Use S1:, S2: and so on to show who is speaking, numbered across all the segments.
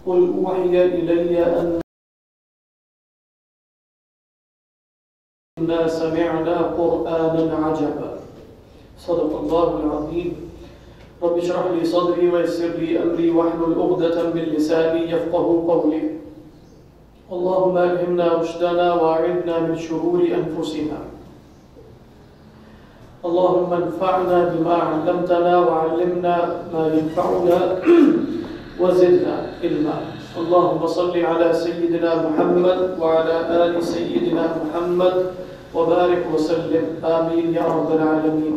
S1: قل اوحی الی انا سمعنا قرآنا عجبا صدق اللہ العظیم رب اشرح لي صدري ويسر لي امري واحلل عقدة من لساني يفقهوا قولي اللهم الهمنا رشدنا واعذنا من شرور انفسنا اللهم انفعنا بما علمتنا وعلمنا ما ينفعنا وزدنا علما اللهم صل على سيدنا محمد وعلى آل سيدنا محمد وبارك وسلم آمین یا رب العالمین۔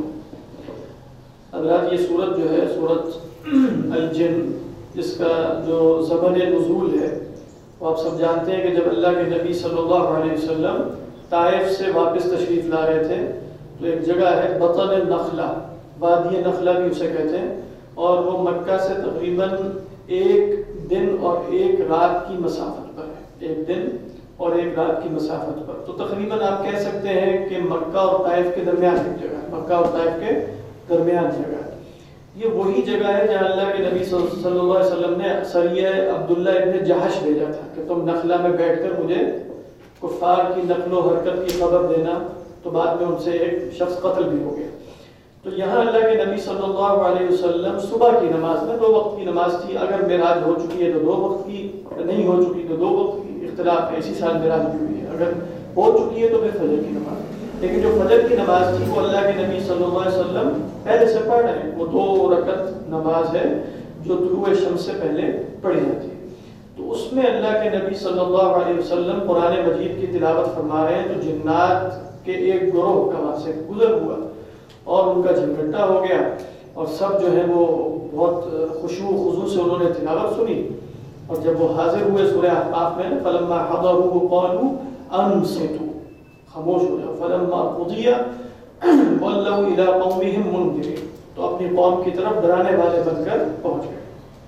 S1: حضرات یہ سورت جو ہے سورت الجن، اس کا جو زمن نزول ہے وہ آپ سب جانتے ہیں کہ جب اللہ کے نبی صلی اللہ علیہ وسلم طائف سے واپس تشریف لا رہے تھے تو ایک جگہ ہے بطن نخلہ، وادی نخلہ بھی اسے کہتے ہیں، اور وہ مکہ سے تقریباً 1 دن اور 1 رات کی مسافت پر ہے، 1 دن اور 1 رات کی مسافت پر، تو تقریباً آپ کہہ سکتے ہیں کہ مکہ اور طائف کے درمیان ایک جگہ ہے، مکہ اور طائف کے درمیان جگہ ہے۔ یہ وہی جگہ ہے جہاں اللہ کے نبی صلی اللہ علیہ وسلم نے سریہ عبداللہ ابن جہش بھیجا تھا کہ تم نخلا میں بیٹھ کر مجھے کفار کی نقل و حرکت کی خبر دینا، تو بعد میں ان سے ایک شخص قتل بھی ہو گیا۔ تو یہاں اللہ کے نبی صلی اللہ علیہ وسلم صبح کی نماز میں 2 وقت کی نماز تھی، اگر معراج ہو چکی ہے تو 2 وقت کی، نہیں ہو چکی تو 2 وقت کی، اختلاف ہے، اسی سال معراج بھی ہوئی ہے، اگر ہو چکی ہے تو پھر فجر کی نماز۔ لیکن جو فجر کی نماز تھی وہ اللہ کے نبی صلی اللہ علیہ وسلم پہلے سے پڑھ رہے ہیں، وہ 2 رکعت نماز ہے جو طلوع شمس سے پہلے پڑھی جاتی ہے۔ تو اس میں اللہ کے نبی صلی اللہ علیہ وسلم قرآن مجید کی تلاوت فرما رہے ہیں، تو جنات کے ایک گروہ کا وہاں سے گزر ہوا اور ان کا جھنگٹا ہو گیا، اور سب جو ہے وہ بہت خشوع و خضوع سے انہوں نے تلاوت سنی، اور جب وہ حاضر ہوئے سورہ احقاف میں فلما حضروا قالوا انصتوا، خاموش ہو جاؤ، فلما قضی ولوا الی قومهم منذرین، تو اپنی قوم کی طرف ڈرانے والے بن کر پہنچ گئے۔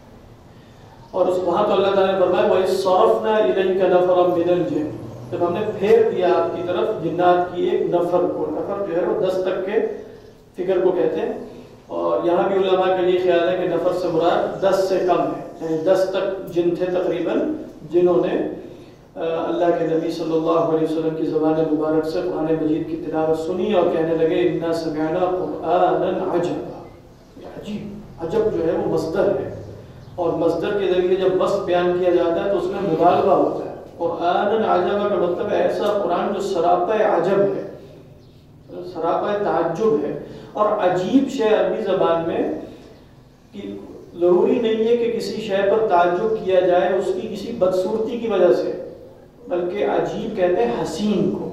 S1: اور اس وہاں تو اللہ تعالیٰ نے فرمایا وَإِذْ صَرَفْنَا إِلَيْكَ نَفَرًا مِنَ الْجِنِّ، جب ہم نے پھیر دیا آپ کی طرف جنات کی ایک نفر کو، نفر جو ہے وہ 10 تک کے فگر کو کہتے ہیں، اور یہاں بھی علماء کا یہ خیال ہے کہ نفر سے مراد 10 سے کم ہے، یعنی 10 تک جن تھے تقریباً، جنہوں نے اللہ کے نبی صلی اللہ علیہ وسلم کی زبان مبارک سے قرآن مجید کی تلاوت سنی اور کہنے لگے انا سمعنا قرآنا عجبا۔ عجیب، عجب جو ہے وہ مصدر ہے، اور مصدر کے ذریعے جب وصف بیان کیا جاتا ہے تو اس میں مبالغہ ہوتا ہے۔ قرآنا عجبا کا مطلب ہے ایسا قرآن جو سراپا عجب ہے، سراپا تعجب ہے، اور عجیب شے عربی زبان میں کہ ضروری نہیں ہے کہ کسی شے پر تعجب کیا جائے اس کی کسی بدصورتی کی وجہ سے، بلکہ عجیب کہتے ہیں حسین کو۔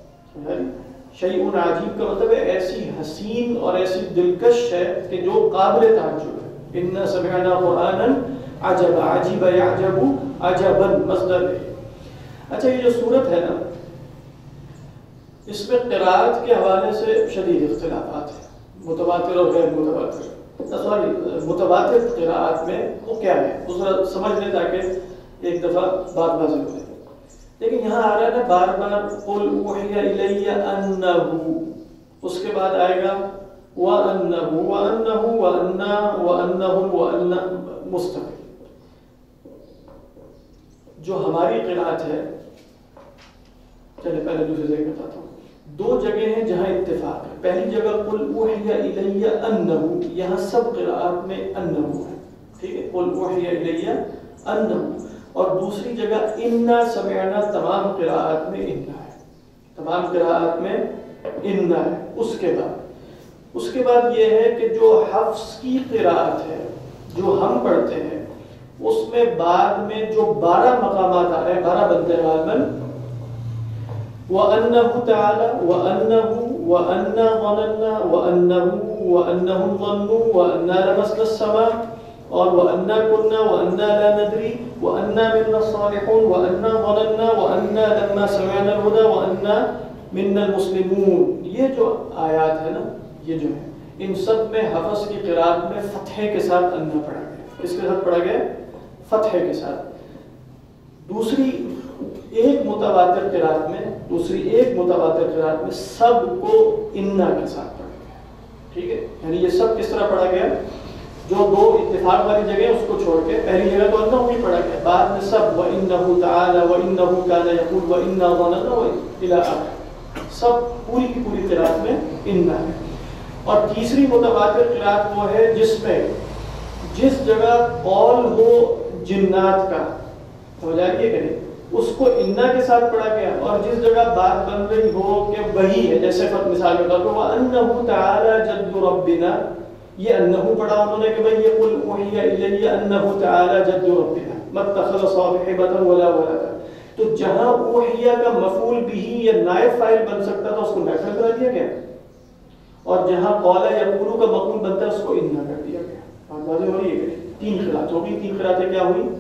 S1: شیء عجیب کا مطلب ہے ایسی حسین اور ایسی دلکش ہے کہ جو قابل تعجب ہے۔ انا سمعنا قرآنا عجبا، عجیب یعجب عجبا مصدر ہے۔ اچھا، یہ جو صورت ہے نا، اس میں قراءت کے حوالے سے شدید اختلافات ہیں، متواتر اور غیر متواتر۔ متواتر قراءت میں وہ کیا ہے اس ذرا سمجھ لیں تاکہ ایک دفعہ بات واضح ہو جائے۔ لیکن یہاں آ رہا ہے نا بار بار قل اوحی الی انہ، اس کے بعد آئے گا وانہ وانہ وانہ وانہ وانہ مستقل۔ جو ہماری قراءت ہے، چلے پہلے دوسرے جگہ بتاتا ہوں، 2 جگہ ہیں جہاں اتفاق ہے۔ پہلی جگہ قل اوحی الی انہ، یہاں سب قراءات میں انہ ہے، ٹھیک ہے، قل اوحی الی انہ۔ اور دوسری جگہ انا سمعنا، تمام قراءات میں انا ہے، تمام قراءات میں انا ہے۔ اس کے بعد یہ ہے کہ جو حفص کی قراءت ہے جو ہم پڑھتے ہیں، اس میں بعد میں جو 12 مقامات آ رہے ہیں، 12 بنتے ہیں غالباً، وَأَنَّهُ تَعَالَى وَأَنَّهُ وَأَنَّا ظَنَنَّا وَأَنَّهُ وَأَنَّهُمْ ظَنُّوا وَأَنَّا لَمَسْنَا السَّمَاءَ اور وَأَنَّا كُنَّا وَأَنَّا لَا نَدْرِي وَأَنَّا مِنَّا الصَّالِحُونَ وَأَنَّا ظَنَنَّا وَأَنَّا لَمَّا سَمِعْنَا الْهُدَى وَأَنَّا مِنَّا الْمُسْلِمُونَ۔ یہ جو آیات ہے نا، یہ جو ہے، ان سب میں حفص کی قراءت میں فتحے کے ساتھ انّا پڑھا گیا۔ کس کے ساتھ پڑھا گیا؟ فتحے کے ساتھ۔ دوسری ایک متواتر قراءت میں سب کو انا کے ساتھ پڑھا گیا، ٹھیک ہے، یعنی یہ سب کس طرح پڑھا گیا؟ جو دو اتفاق والی جگہ اس کو چھوڑ کے پہلی جگہ تو انہ ہی پڑھا گیا، بعد میں سب وَإِنَّهُ تَعَالَى وَإِنَّهُ كَانَ يَقُولُ وَإِنَّا ظَنَنَا إِلَىٰ آخر، سب پوری کی پوری قرات میں انہ ہے۔ اور تیسری متواتر قرات وہ ہے جس میں جس جگہ قول ہو جنات کا، ہو جائے کہ نہیں، اس کو انہ کے ساتھ پڑھا گیا، اور جس جگہ بات بن رہی ہو کہ وہی ہے، جیسے مثال کے طور پر وَأَنَّهُ تَعَالَى جَدُّ رَبِّنَا، یہ انہو پڑھا انہوں نے کہ بھئی یہ قُلْ أُوحِيَ إِلَيَّ أَنَّهُ تَعَالَى جَدُّ رَبِّنَا مَا اتَّخَذَ صَاحِبَةً وَلَا وَلَدًا، تو جہاں اوحیہ کا مفعول بھی یا نائب فاعل بن سکتا تھا اس کو نائب فاعل بنا دیا گیا، اور جہاں قال یقول کا مفعول بنتا ہے اس کو انہ کر دیا گیا۔ واضح ہو رہی ہے؟ تین قرات ہو گئی، تین قراتیں کیا ہوئی؟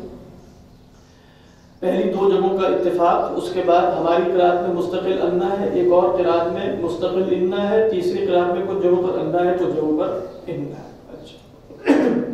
S1: پہلی دو جگہوں کا اتفاق، اس کے بعد ہماری قرات میں مستقل انہ ہے، ایک اور قرات میں مستقل انہ ہے، تیسری قرات میں کچھ جگہوں پر انہ ہے، کچھ جگہوں پر انہ ہے۔ اچھا،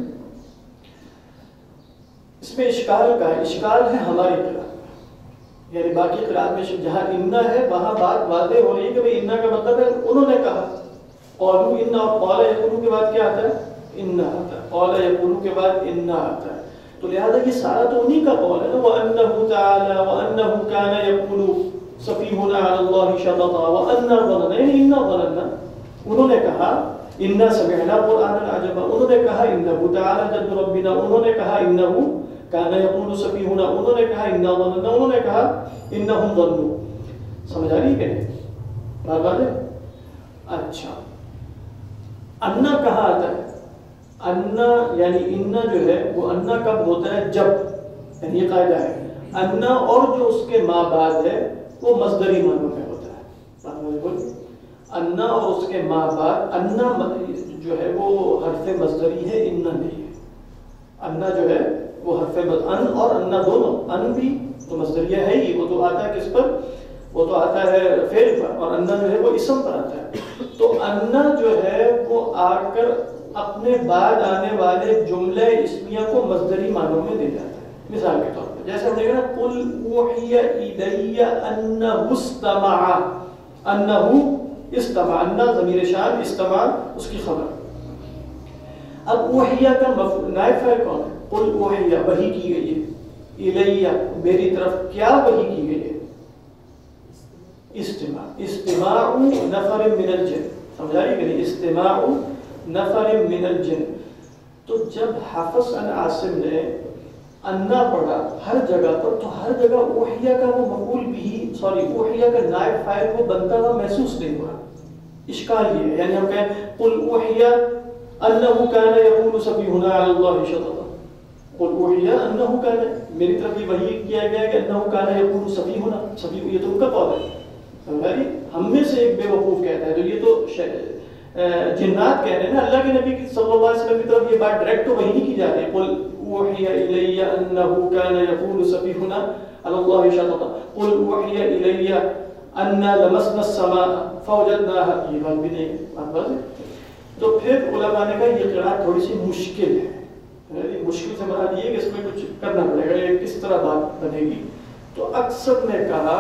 S1: اس میں اشکال کا ہے، اشکال ہے ہماری قرات میں، یعنی باقی قرات میں جہاں انہ ہے وہاں بات واضح ہو رہی ہے کہ بھئی انہ کا مطلب ہے انہوں نے کہا، قالوا انہ، اور قال یقول کے بعد کیا آتا ہے؟ انہ آتا ہے، قال یقول کے بعد انہ آتا ہے، تو لہذا یہ سارا تو انہی کا قول ہے نا، وَأَنَّهُ تَعَالَى وَأَنَّهُ كَانَ يَقُولُ سَفِيهُنَا عَلَى اللَّهِ شَطَطًا وَأَنَّا ظَنَنَا، یعنی اِنَّا ظَنَنَا، انہوں نے کہا اِنَّا سَمِعْنَا قُرْآنًا عَجَبًا، انہوں نے کہا اِنَّهُ تَعَالَى جَدُّ رَبِّنَا، انہوں نے کہا اِنَّهُ كَانَ يَقُولُ سَفِيهُنَا، انہوں نے کہا اِنَّا ظَنَنَا، انہوں نے کہا اِنَّهُمْ ظَنُّوا۔ سمجھ آ رہی ہے کہ بات بات ہے؟ اچھا، انّا کہاں آتا ہے؟ انّا یعنی انّا جو ہے وہ انّا کب ہوتا ہے؟ جب، یعنی یہ قاعدہ ہے، انّا اور جو اس کے ما بعد ہے وہ مصدری معنوں میں ہوتا ہے۔ انّا اور اس کے ما بعد، انّا جو ہے وہ حرف مصدری ہے، انّا نہیں ہے۔ انّا جو ہے وہ حرف ان اور انّا دونوں، ان بھی تو مصدریہ ہے ہی، وہ تو آتا ہے کس پر؟ وہ تو آتا ہے فعل پر، اور انّا جو ہے وہ اسم پر آتا ہے۔ تو انّا جو ہے وہ آ کر اپنے بعد آنے والے جملے اسمیہ کو مصدری معنوں میں دے جاتا ہے۔ مثال کے طور پر جیسے ہم دیکھیں نا، قُلْ أُوحِيَ إِلَيَّ أَنَّهُ اسْتَمَعَ، أَنَّهُ استمع، انّا ضمیر شان، استمع اس کی خبر۔ اب اوحیہ کا نائب فاعل کون ہے؟ قُلْ أُوحِيَ، وحی کی گئی ہے، الیہ میری طرف، کیا وحی کی گئی ہے؟ استماع، استماع نفر من الجن، سمجھا رہی کہ نہیں؟ استماع نفر من الجن۔ تو جب حفص عن عاصم نے انا پڑھا ہر جگہ پر، تو ہر جگہ اوحیہ کا وہ مفعول بھی، اوحیہ کا نائب فاعل وہ بنتا ہوا محسوس نہیں ہوا۔ اشکال یہ ہے، یعنی ہم کہیں قل اوحیہ انہ کان یقول سفیہنا علی اللہ شططا، قل اوحیہ انہ کان، میری طرف یہ وحی کیا گیا کہ انہ کان یقول سفیہنا، سفیہ یہ تو ان کا قول ہے، سمجھا رہی؟ ہم میں سے ایک بے وقوف کہتا ہے، تو یہ تو جنات کہہ رہے ہیں نا، اللہ کے نبی صلی اللہ علیہ وسلم کی طرف یہ بات ڈائریکٹ تو وہی نہیں کی جا رہی ہے، قل اوحی الی انہ کان یقول سفیہنا علی اللہ شططا، قل اوحی الی انا لمسنا السماء فوجدناها، یہ بات بھی نہیں ہے، بات واضح ہے۔ تو پھر علماء نے کہا یہ قرات تھوڑی سی مشکل ہے، مشکل سے مراد یہ ہے کہ اس میں کچھ کرنا پڑے گا، یہ کس طرح بات بنے گی؟ تو اکثر نے کہا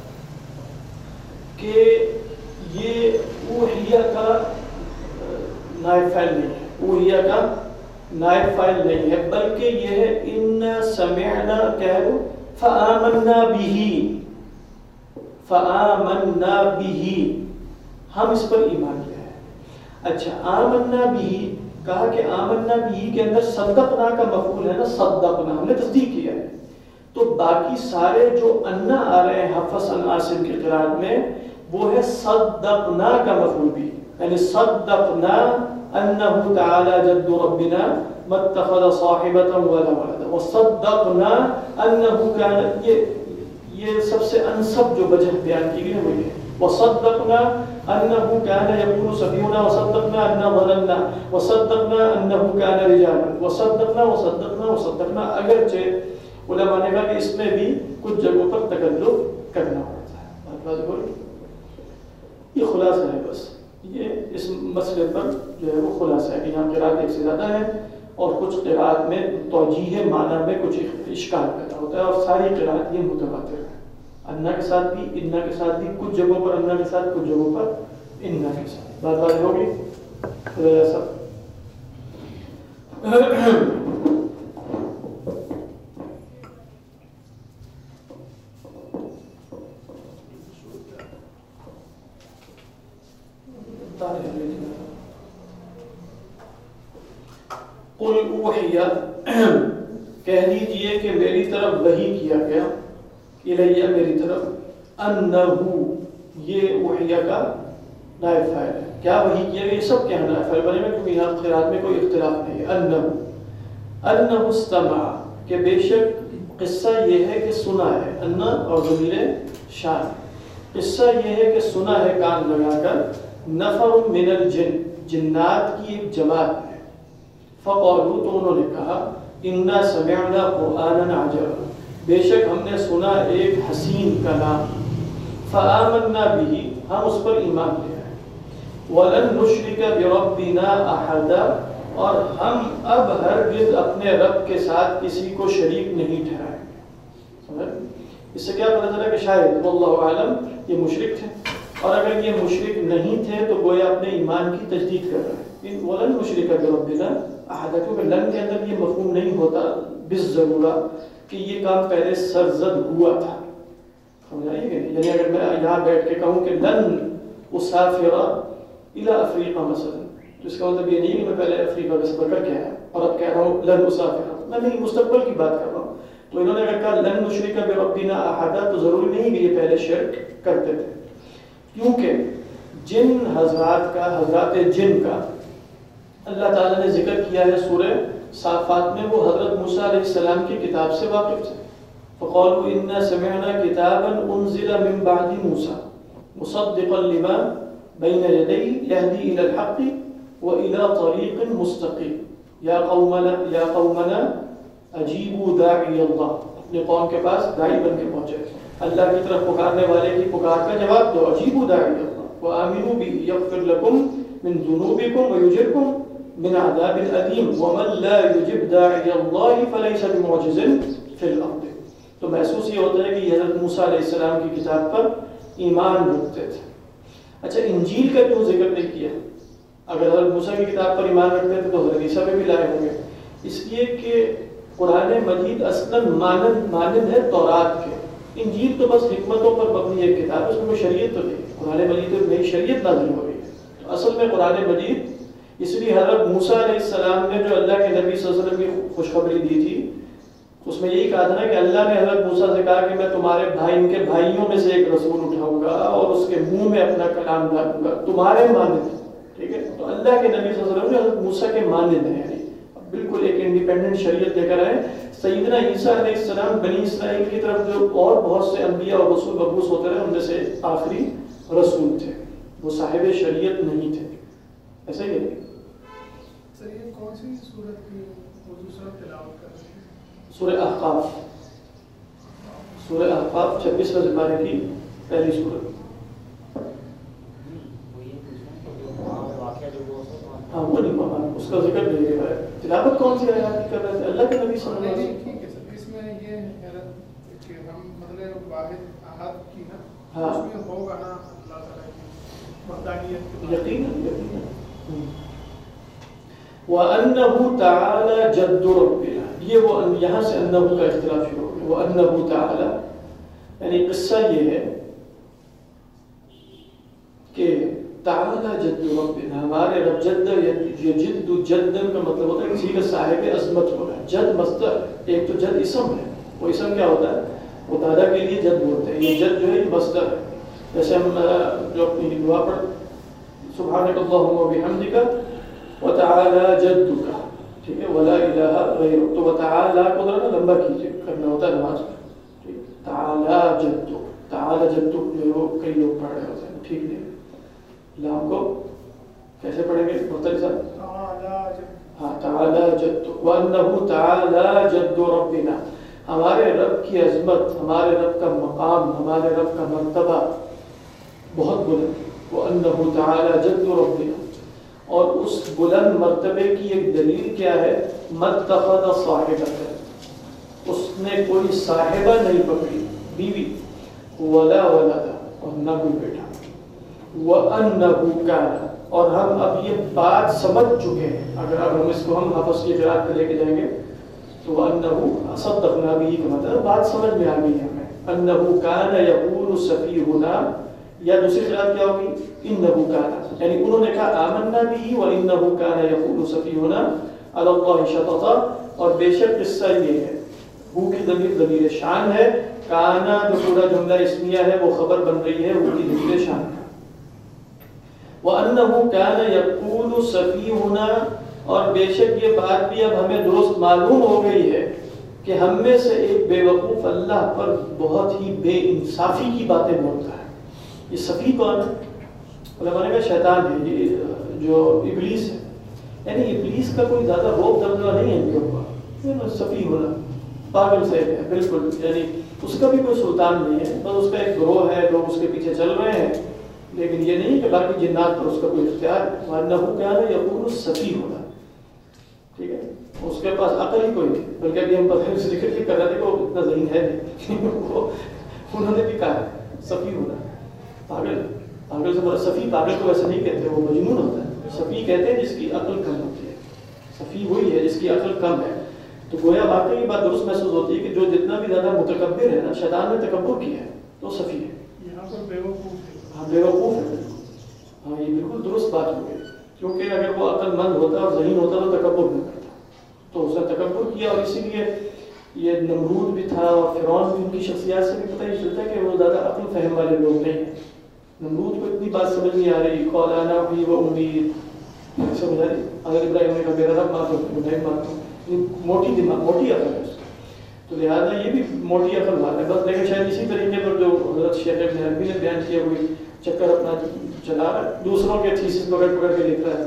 S1: کہ یہ اوحیہ کا نائب فاعل نہیں ہے، اوحیہ کا نائب فاعل نہیں ہے، بلکہ یہ ہے ان سمعنا، کہہ لو فآمنا به، فآمنا به، ہم اس پر ایمان لے آئے۔ اچھا، آمنا به کہا کہ آمنا به کے اندر صدقنا کا مفعول ہے نا، صدقنا ہم نے تصدیق کیا ہے، تو باقی سارے جو انا آ رہے ہیں حفص عن عاصم کی قرات میں وہ ہے صدقنا کا مفعول بھی، یعنی صدقنا انہ تعالی جد ربنا ما اتخذ صاحبۃ ولا ولدا، وصدقنا انہ کان، یہ سب سے انسب جو وجہ بیان کی گئی ہے وہ یہ ہے، وصدقنا انہ کان یقول سفیہنا، وصدقنا انہ ظننا، وصدقنا انہ کان رجالا، وصدقنا وصدقنا وصدقنا، اگرچہ علماء نے کہا کہ اس میں بھی کچھ جگہوں پر تکلف کرنا ہوتا ہے۔ بات ہو رہی؟ یہ خلاصہ ہے، بس یہ اس مسئلے پر جو ہے وہ خلاصہ ہے کہ یہاں قرات ایک سے زیادہ ہے، اور کچھ قرات میں توجیہ معنی میں کچھ اشکال پیدا ہوتا ہے، اور ساری قرات یہ متواتر ہے، انا کے ساتھ بھی، انا کے ساتھ بھی، کچھ جگہوں پر انا کے ساتھ، کچھ جگہوں پر انا کے ساتھ۔ بات ہوگی؟ قل اوحیا، کہہ دیجئے کہ میری طرف وحی کیا گیا، الیہ میری طرف، انہو، یہ اوحیا کا نائب فاعل ہے، کیا وحی کیا گیا، یہ سب کیا نائب فاعل بنے گا کیونکہ یہاں قرات میں کوئی اختلاف نہیں ہے۔ انہو استمع، کہ بے شک قصہ یہ ہے کہ سنا ہے، انہ اور ضمیر شان، قصہ یہ ہے کہ سنا ہے کان لگا کر، نفر من الجن، جنات کی ایک جماعت ہے، فقالوا، تو انہوں نے کہا، انا سمعنا قرآنا عجبا، بے شک ہم نے سنا ایک حسین کلام، فآمنا به، ہم اس پر ایمان لے آئے، ولن نشرک بربنا احدا، اور ہم اب ہرگز اپنے رب کے ساتھ کسی کو شریک نہیں ٹھہرائیں گے۔ اس سے کیا پتہ چلا کہ شاید واللہ عالم یہ مشرک تھے، اور اگر یہ مشرک نہیں تھے تو گویا اپنے ایمان کی تجدید کر رہے ہیں۔ ولن نشرک بربنا احدا، کیونکہ لن کے اندر یہ مفہوم نہیں ہوتا بالضرورہ کہ یہ کام پہلے سرزد ہوا تھا، سمجھائیے کہ یعنی اگر میں یہاں بیٹھ کے کہوں کہ لن اسافر الی افریقہ مثلا، تو اس کا مطلب یہ نہیں کہ میں پہلے افریقہ کا سفر کر کے آیا اور اب کہہ رہا ہوں لن اسافر، میں نہیں، مستقبل کی بات کر رہا ہوں۔ تو انہوں نے اگر کہا لن نشرک بربنا احدا، تو ضروری نہیں کہ یہ پہلے شرک کرتے تھے، کیونکہ جن حضرات کا، حضرات جن کا اللہ تعالیٰ نے ذکر کیا ہے سورہ صافات میں، وہ حضرت موسیٰ علیہ السلام کی کتاب سے واقف تھے۔ فقالوا انا سمعنا کتابا انزل من بعد موسیٰ مصدقا لما بین یدیہ یہدی الی الحق والی طریق مستقیم یا قومنا اجیبوا داعی اللہ، اپنے قوم کے پاس داعی بن کے پہنچے، اللہ کی طرف پکارنے والے کی پکار کا جواب دو، اجیبوا داعی اللہ وآمنوا به یغفر لکم من ذنوبکم ویجرکم من عذاب الیم ومن لا یجب داعی اللہ فلیس بمعجز فی الارض۔ تو محسوس یہ ہوتا ہے کہ یہ حضرت موسیٰ علیہ السلام کی کتاب پر ایمان رکھتے تھے۔ اچھا، انجیل کا کیوں ذکر نہیں کیا؟ اگر حضرت موسیٰ کی کتاب پر ایمان رکھتے تھے تو حضرت عیسیٰ پہ بھی لائے ہوں گے، اس لیے کہ قرآن مجید اصلاً مانند ہے تورات کے، انجیل تو بس حکمتوں پر مبنی ایک کتاب ہے، اس میں کوئی شریعت تو نہیں، قرآن مجید میں نئی شریعت نازل ہو گئی ہے۔ تو اصل میں قرآن مجید، اس لیے حضرت موسیٰ علیہ السلام نے جو اللہ کے نبی صلی اللہ علیہ وسلم کی خوشخبری دی تھی، اس میں یہی کہا تھا نا کہ اللہ نے حضرت موسیٰ سے کہا کہ میں تمہارے بھائی، ان کے بھائیوں میں سے ایک رسول اٹھاؤں گا اور اس کے منہ میں اپنا کلام ڈالوں گا تمہارے مانند، ٹھیک ہے؟ تو اللہ کے نبی صلی اللہ علیہ وسلم حضرت موسیٰ کے مانند ہیں، یعنی بالکل ایک انڈیپینڈنٹ شریعت لے کر آئے۔ سیدنا عیسیٰ علیہ السلام بنی اسرائیل کی طرف جو اور بہت سے انبیاء اور رسول مبعوث ہوتے رہے، ان میں سے آخری رسول تھے، وہ صاحب شریعت نہیں تھے، ایسا ہی ہے۔
S2: یہ کون سی سورت کی صورت تلاوت کر رہے ہیں؟
S1: سورہ احقاف، سورہ احقاف 26 پارے کی پہلی سورت۔ ہاں وہ نہیں پڑھا، اس کا ذکر نہیں ہے، تلاوت کون سی آیات کی کر رہے تھے؟ اللہ کے نبی صلی اللہ علیہ وسلم۔
S2: ٹھیک ہے سر، اس میں یہ ہے کہ ہم مطلب واحد احد کی نا،
S1: ہاں
S2: اس میں ہوگا نا اللہ تعالیٰ کی وحدانیت،
S1: یقیناً یقیناً۔ وَأَنَّهُ تَعَالَى جَدُّ رَبِّنَا، یہ وہ یہاں سے انہو کا اختلاف شروع ہو گیا۔ وَأَنَّهُ تَعَالَى، یعنی قصہ یہ ہے کہ تعالی جد ربنا، ہمارے رب، جد یہ جد جدن کا مطلب ہوتا ہے کسی کا صاحب عظمت ہونا ہے، جد مصدر ہے، ایک تو جد اسم ہے، وہ اسم کیا ہوتا ہے؟ وہ دادا کے لیے جد بولتے ہیں، یہ جد جو ہے یہ مصدر ہے۔ جیسے ہم جو اپنی دعا پر سبحانک اللہم وبحمدک وتعالی جدک، ٹھیک ہے، ولا الہ غیرک، تو وتعالی کو ذرا لمبا کیجیے، کرنا ہوتا ہے نماز میں، ٹھیک، تعالی جدک، تعالی جدک جو ہے وہ کئی لوگ پڑھ رہے ہوتے ہیں، ٹھیک نہیں، لام کو کیسے پڑھیں گے مختلف صاحب؟ ہاں، تعالی جد، وَأَنَّهُ تَعَالَى جَدُّ رَبِّنَا، ہمارے رب کی عظمت، ہمارے رب کا مقام، ہمارے رب کا مرتبہ بہت بلند ہے۔ وَأَنَّهُ تَعَالَى جَدُّ رَبِّنَا، اور اس بلند مرتبے کی ایک دلیل کیا ہے؟ مَتَّخَذَ صَاحِبَةً، اس نے کوئی صاحبہ نہیں پکڑی، بیوی، وَلَا وَلَدَ، اور نہ کوئی بیٹا، وَأَنَّهُ كَانَ، اور ہم اب یہ بات سمجھ چکے ہیں. اگر اب ہم اس کو ہم حفظ کی قرأت پہ لے کے جائیں گے تو وَأَنَّهُ صَدَّقْنَا بِهِ کا مطلب بات سمجھ میں آ گئی ہے ہمیں. أَنَّهُ كَانَ يَقُولُ سَفِيهُنَا یا دوسری قرأت کیا ہوگی إِنَّهُ كَانَ یعنی انہوں نے کہا آمنا بِهِ وَإِنَّهُ كَانَ يَقُولُ سَفِيهُنَا عَلَى اللَّهِ شَطَطًا اور بے شک قصہ یہ ہے ہو کی ضمیر شان ہے. کانا جو پورا جملہ اسمیہ ہے وہ خبر بن رہی ہے ہو کی ضمیر شان کا. وَأَنَّهُ كَانَ يَقُولُ سَفِيهُنَا اور بے شک یہ بات بھی اب ہمیں درست معلوم ہو گئی ہے کہ ہم میں سے ایک بے وقوف اللہ پر بہت ہی بے انصافی کی باتیں بولتا ہے. یہ صفی کون ہے؟ علماء نے کہا شیطان ہے. یہ جو ابلیس ہے یعنی ابلیس کا کوئی زیادہ روب دبدبہ نہیں ہے ان کے اوپر. صفی ہونا پاگل سے ہے بالکل, یعنی اس کا بھی کوئی سلطان نہیں ہے, بس اس کا ایک گروہ ہے, لوگ اس کے پیچھے چل رہے ہیں, لیکن یہ نہیں کہ باقی جنات پر اس کا کوئی اختیار ہے. وَأَنَّهُ كَانَ يَقُولُ سَفِيهُنَا ٹھیک ہے, اس کے پاس عقل ہی کوئی نہیں. بلکہ ابھی ہم پتہ سے ذکر کر رہے تھے کہ وہ اتنا ذہین ہے نہیں. انہوں نے بھی کہا سفیہُنا پاگل. پاگل سے مراد صفی پاگل کو ویسے نہیں کہتے, وہ مجنون ہوتا ہے. صفی کہتے ہیں جس کی عقل کم ہوتی ہے. صفی وہی ہے جس کی عقل کم ہے. تو گویا واقعی یہ بات درست محسوس ہوتی ہے کہ جو جتنا بھی زیادہ متکبر ہے نا, شیطان نے تکبر کیا ہے تو صفی ہے.
S2: یہاں پر بیوقوف ہے.
S1: ہاں بیوقوف ہے. ہاں یہ بالکل درست بات ہو گئی, کیونکہ اگر وہ عقل مند ہوتا اور ذہین ہوتا تو تکبر نہیں کرتا. تو اس نے تکبر کیا, اور اسی لیے یہ نمرود بھی تھا اور فرعون بھی, ان کی شخصیات سے بھی پتہ ہی چلتا ہے کہ وہ زیادہ عقل فہم والے لوگ نہیں ہیں. نمرود کو اتنی بات سمجھ نہیں آ رہی, قال انا بھی وہ امید سمجھ آ رہی. اگر ابراہیم نے کہا میرا رب مانتا ہوں میں مانتا ہوں, موٹی دماغ موٹی عقل ہے اس کی, تو لہٰذا یہ بھی موٹی عقل والا ہے بس. لیکن شاید اسی طریقے پر جو حضرت شیخ ابن عربی نے بیان کیا ہوئی چکر اپنا چلا رہا ہے, دوسروں کے تھیسس پکڑ کے لکھ رہا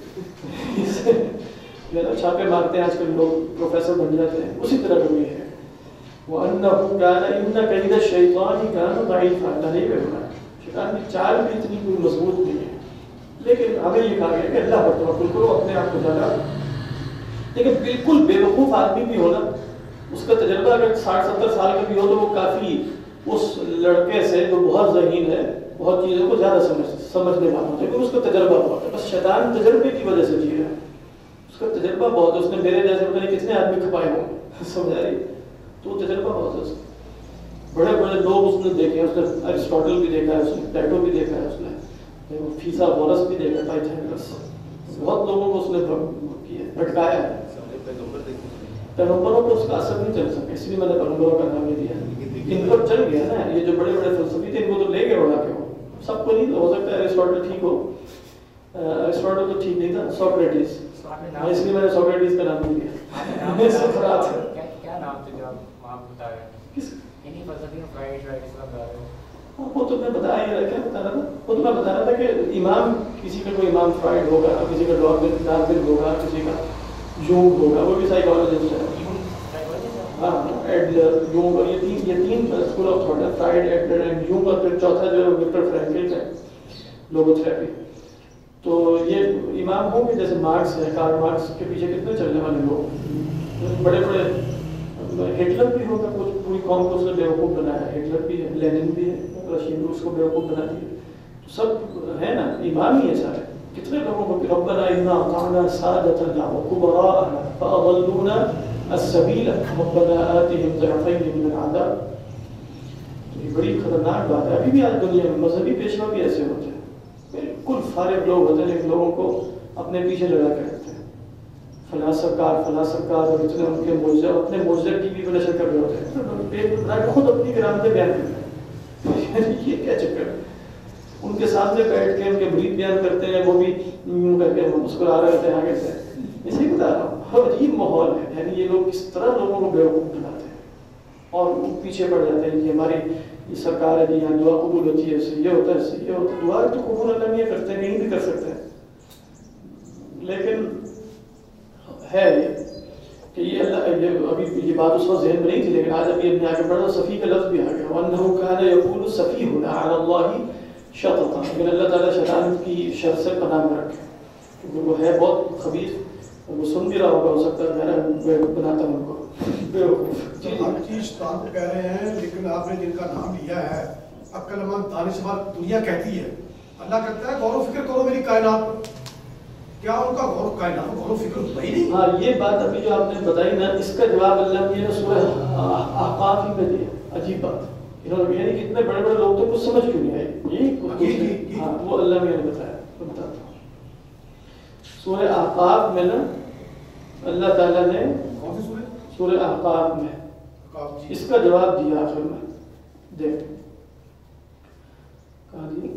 S1: ہے. چھاپے مارتے ہیں آج کل لوگ, پروفیسر بن جاتے ہیں, اسی طرح جو یہ ہے. وَأَنَّهُ كَانَ إِنَّ كَيْدَ الشَّيْطَانِ كَانَ ضَعِيفًا. اللہ نے کہا شیطان کی چال بھی اتنی کوئی مضبوط نہیں ہے, لیکن ہمیں یہ کہا گیا کہ اللہ پر توکل کرو, اپنے آپ کو جانا. لیکن بالکل بے وقوف آدمی بھی ہونا, اس کا تجربہ اگر 60-70 سال کا بھی ہو تو وہ کافی اس لڑکے سے جو بہت ذہین ہے, بہت چیزوں کو زیادہ سمجھنے والا ہوتا ہے, کیونکہ اس کا تجربہ بہت ہے. بس شیطان تجربے کی وجہ سے جی رہا ہے, اس کا تجربہ بہت ہے. اس نے میرے جیسے پتہ نہیں کتنے آدمی کھپائے ہوں, سمجھ آ رہی, تو تجربہ بہت ہے اس کا. بڑے بڑے لوگ اس نے دیکھے, اس نے ارسطاٹل بھی دیکھا ہے, اس نے پلیٹو بھی دیکھا ہے, اس نے فیثاغورس بھی دیکھا ہے, پائتھاگورس, بہت لوگوں کو اس نے بھٹکایا ہے. پیغمبروں کو اس کا اثر نہیں چل سکا, اس لیے میں نے پیغمبروں کا نام نہیں دیا. ان پر چل گیا نا, یہ جو بڑے بڑے فلسفی تھے ان کو تو لے گئے اڑا کے. وہ سب کو نہیں ہو سکتا ارسطاٹل ٹھیک ہو, ارسطاٹل تو ٹھیک نہیں تھا, سوکریٹس, اس لیے میں نے سوکریٹس کا نام نہیں دیا. سقراط
S3: کیا نام تھا جو آپ بتا رہے ہیں,
S1: کس
S3: انہی فلسفی میں فرائڈ رائٹ اس کا بتا رہے ہیں.
S1: وہ تو میں بتایا ہی رہا, کیا بتا رہا تھا, وہ تو میں بتا رہا تھا کہ امام, کسی کا کوئی امام فرائڈ ہوگا, کسی کا ڈارون ہوگا, کسی کا یونگ ہوگا, وہ بھی سائیکالوجسٹ ہے. ہاں ایڈلر, یونگ, اور یہ تین اسکول آف تھاٹ ہے, فرائڈ, ایڈلر اینڈ یونگ, اور پھر چوتھا جو ہے وکٹر فرینکل ہے, لوگوتھراپی. تو یہ امام ہوں گے, جیسے مارکس ہے, کارل مارکس کے پیچھے کتنے چلنے والے لوگ, بڑے بڑے. ہٹلر بھی ہوگا, کچھ پوری قوم کو اس نے بیوقوف بنایا ہے. ہٹلر بھی ہے, لینن بھی ہے, رشین روس کو بیوقوف بنا دیا. تو سب ہے نا, ایمان ہی ہے سارے. کتنے لوگوں کو ربنا انا اطعنا سادتنا وكبراءنا فاضلونا السبيل ربنا آتهم ضعفين من العذاب. یہ بڑی خطرناک بات ہے. ابھی بھی آج دنیا میں مذہبی پیشوا بھی ایسے ہوتے ہیں, بالکل فارغ لوگ ہوتے ہیں, لیکن لوگوں کو اپنے پیچھے لگا کے رکھتے ہیں. فلاں سرکار, اور اتنے ان کے معجزے, اپنے معجزے کی بھی نشر کر رہے ہوتے ہیں, پیٹ بنا کے خود اپنی کرامتیں بیان کرتے ہیں. یہ کیا چکر ہے, ان کے سامنے بیٹھ کے ان کے مرید بیان کرتے ہیں, وہ بھی کر کے مسکرا رہے ہوتے ہیں آگے سے. اسی بتا رہا ہوں, بہت عجیب ماحول ہے. یعنی یہ لوگ کس طرح لوگوں کو بیوقوف بناتے ہیں اور پیچھے پڑ جاتے ہیں کہ ہماری یہ سرکار ہے جی, یہاں دعا قبول ہوتی ہے, اس سے یہ ہوتا ہے, اس سے یہ ہوتا ہے. دعا تو قبول اللہ نہیں کرتے, نہیں بھی کر سکتے, لیکن ہے کہ یہ اللہ, ابھی یہ بات اس وقت ذہن میں نہیں تھی, لیکن آج ابھی اپنے آگے بڑھا, صفی کا لفظ بھی آ گیا. وَأَنَّهُ كَانَ يَقُولُ سَفِيهُنَا عَلَى اللَّهِ شَطَطًا. لیکن اللہ تعالیٰ شیطان کی شر سے پناہ میں رکھے, کیونکہ وہ ہے بہت خبیث, وہ سن بھی رہا ہوگا, ہو سکتا ہے میں بناتا ہوں ان کو بیوقوف.
S4: ہر چیز تو کہہ رہے ہیں, لیکن آپ نے جن کا نام لیا ہے عقل مند دانشور دنیا کہتی ہے, اللہ کہتا ہے غور و فکر کرو میری کائنات پر. کیا ان کا کائنات غور و فکر ہوتا ہی نہیں؟
S1: ہاں یہ بات ابھی جو آپ نے بتائی نا اس کا جواب اللہ نے سورہ احقاف ہی میں دیا. عجیب بات انہوں نے یعنی کہ اتنے بڑے بڑے لوگ تو کچھ سمجھ کیوں نہیں آئے. ہاں وہ اللہ نے بتایا. سورہ احقاف میں نا اللہ تعالیٰ نے سورہ احقاف میں اس کا جواب دیا آخر میں. دیکھ کہاں دی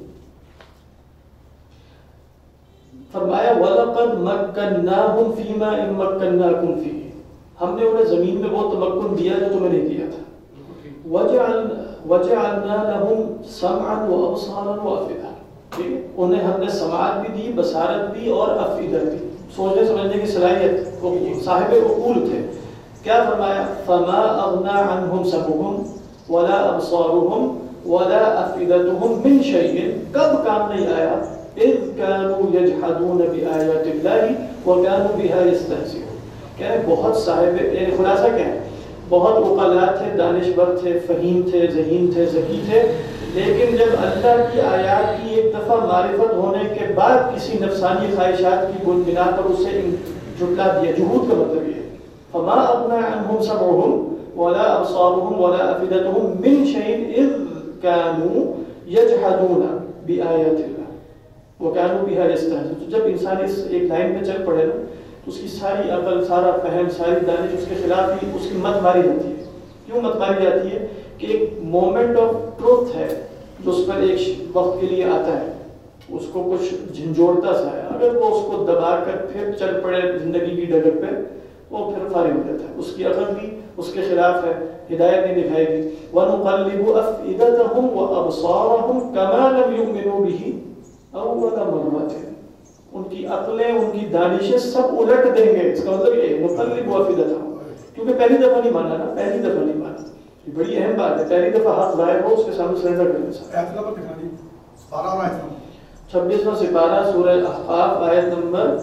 S1: فرمایا وَلَقَدْ مَكَّنَّاهُمْ فِي مَا إِن مَكَّنَّاكُمْ فِيهِ. ہم نے انہیں زمین میں وہ تمکن دیا جو تمہیں نہیں دیا تھا. وَجَعَلْنَا لَهُمْ سَمْعًا وَأَبْصَارًا وَأَفْئِدَةً. ٹھیک ہے انہیں ہم نے سماعت بھی دی بصارت بھی اور افئدہ بھی سوچنے سمجھنے کی صلاحیت وہ صاحب عقول تھے. کیا فرمایا فَمَا أَغْنَى عَنْهُمْ سَمْعُهُمْ وَلَا أَبْصَارُهُمْ وَلَا أَفْئِدَتُهُم مِّن شَيْءٍ. کب کام نہیں آیا اذ كانوا يجحدون بآيات الله وكانوا بها يستهزئون. کیا ہے بہت صاحب یعنی خلاصہ کیا ہے بہت عقلاء تھے دانشور تھے فہیم تھے ذہین تھے ذکی تھے لیکن جب اللہ کی آیات کی ایک دفعہ معرفت ہونے کے بعد کسی نفسانی خواہشات کی بنا پر اسے جھٹلا دیا. جہود کا مطلب یہ فما اغنى عنهم سمعهم ولا ابصارهم ولا افئدتهم من شيء اذ كانوا يجحدون بآيات الله وكانوا بها يستهزئون. تو جب انسان اس ایک لائن پہ چل پڑے نا تو اس کی ساری عقل سارا فہم ساری دانش اس کے خلاف ہی اس کی مت ماری جاتی ہے. کیوں مت ماری جاتی ہے کہ ایک مومنٹ آف ٹروتھ ہے جو اس پر ایک وقت کے لیے آتا ہے اس کو کچھ جھنجھوڑتا سا ہے اگر وہ اس کو دبا کر پھر چل پڑے زندگی کی ڈگر پہ وہ پھر فارغ ہو جاتا ہے. اس کی عقل بھی اس کے خلاف ہے ہدایت نہیں دکھائے گی. وَنُقَلِّبُ أَفْئِدَتَهُمْ وَأَبْصَارَهُمْ كَمَا لَمْ يُؤْمِنُوا بِهِ أَوَّلَ مَرَّةٍ. ان کی عقلیں ان کی دانشیں سب الٹ دیں گے. اس کا مطلب یہ نُقَلِّبُ أَفْئِدَتَهُم کیونکہ پہلی دفعہ نہیں مانا نا پہلی دفعہ نہیں مانا. یہ بڑی اہم بات ہے. پہلی دفعہ حق ظاہر ہو اس کے سامنے سرنڈر کرنے سے.
S4: آیت نمبر دکھا دی 12 آیت نمبر
S1: 26واں سپارہ سورہ احقاف آیت نمبر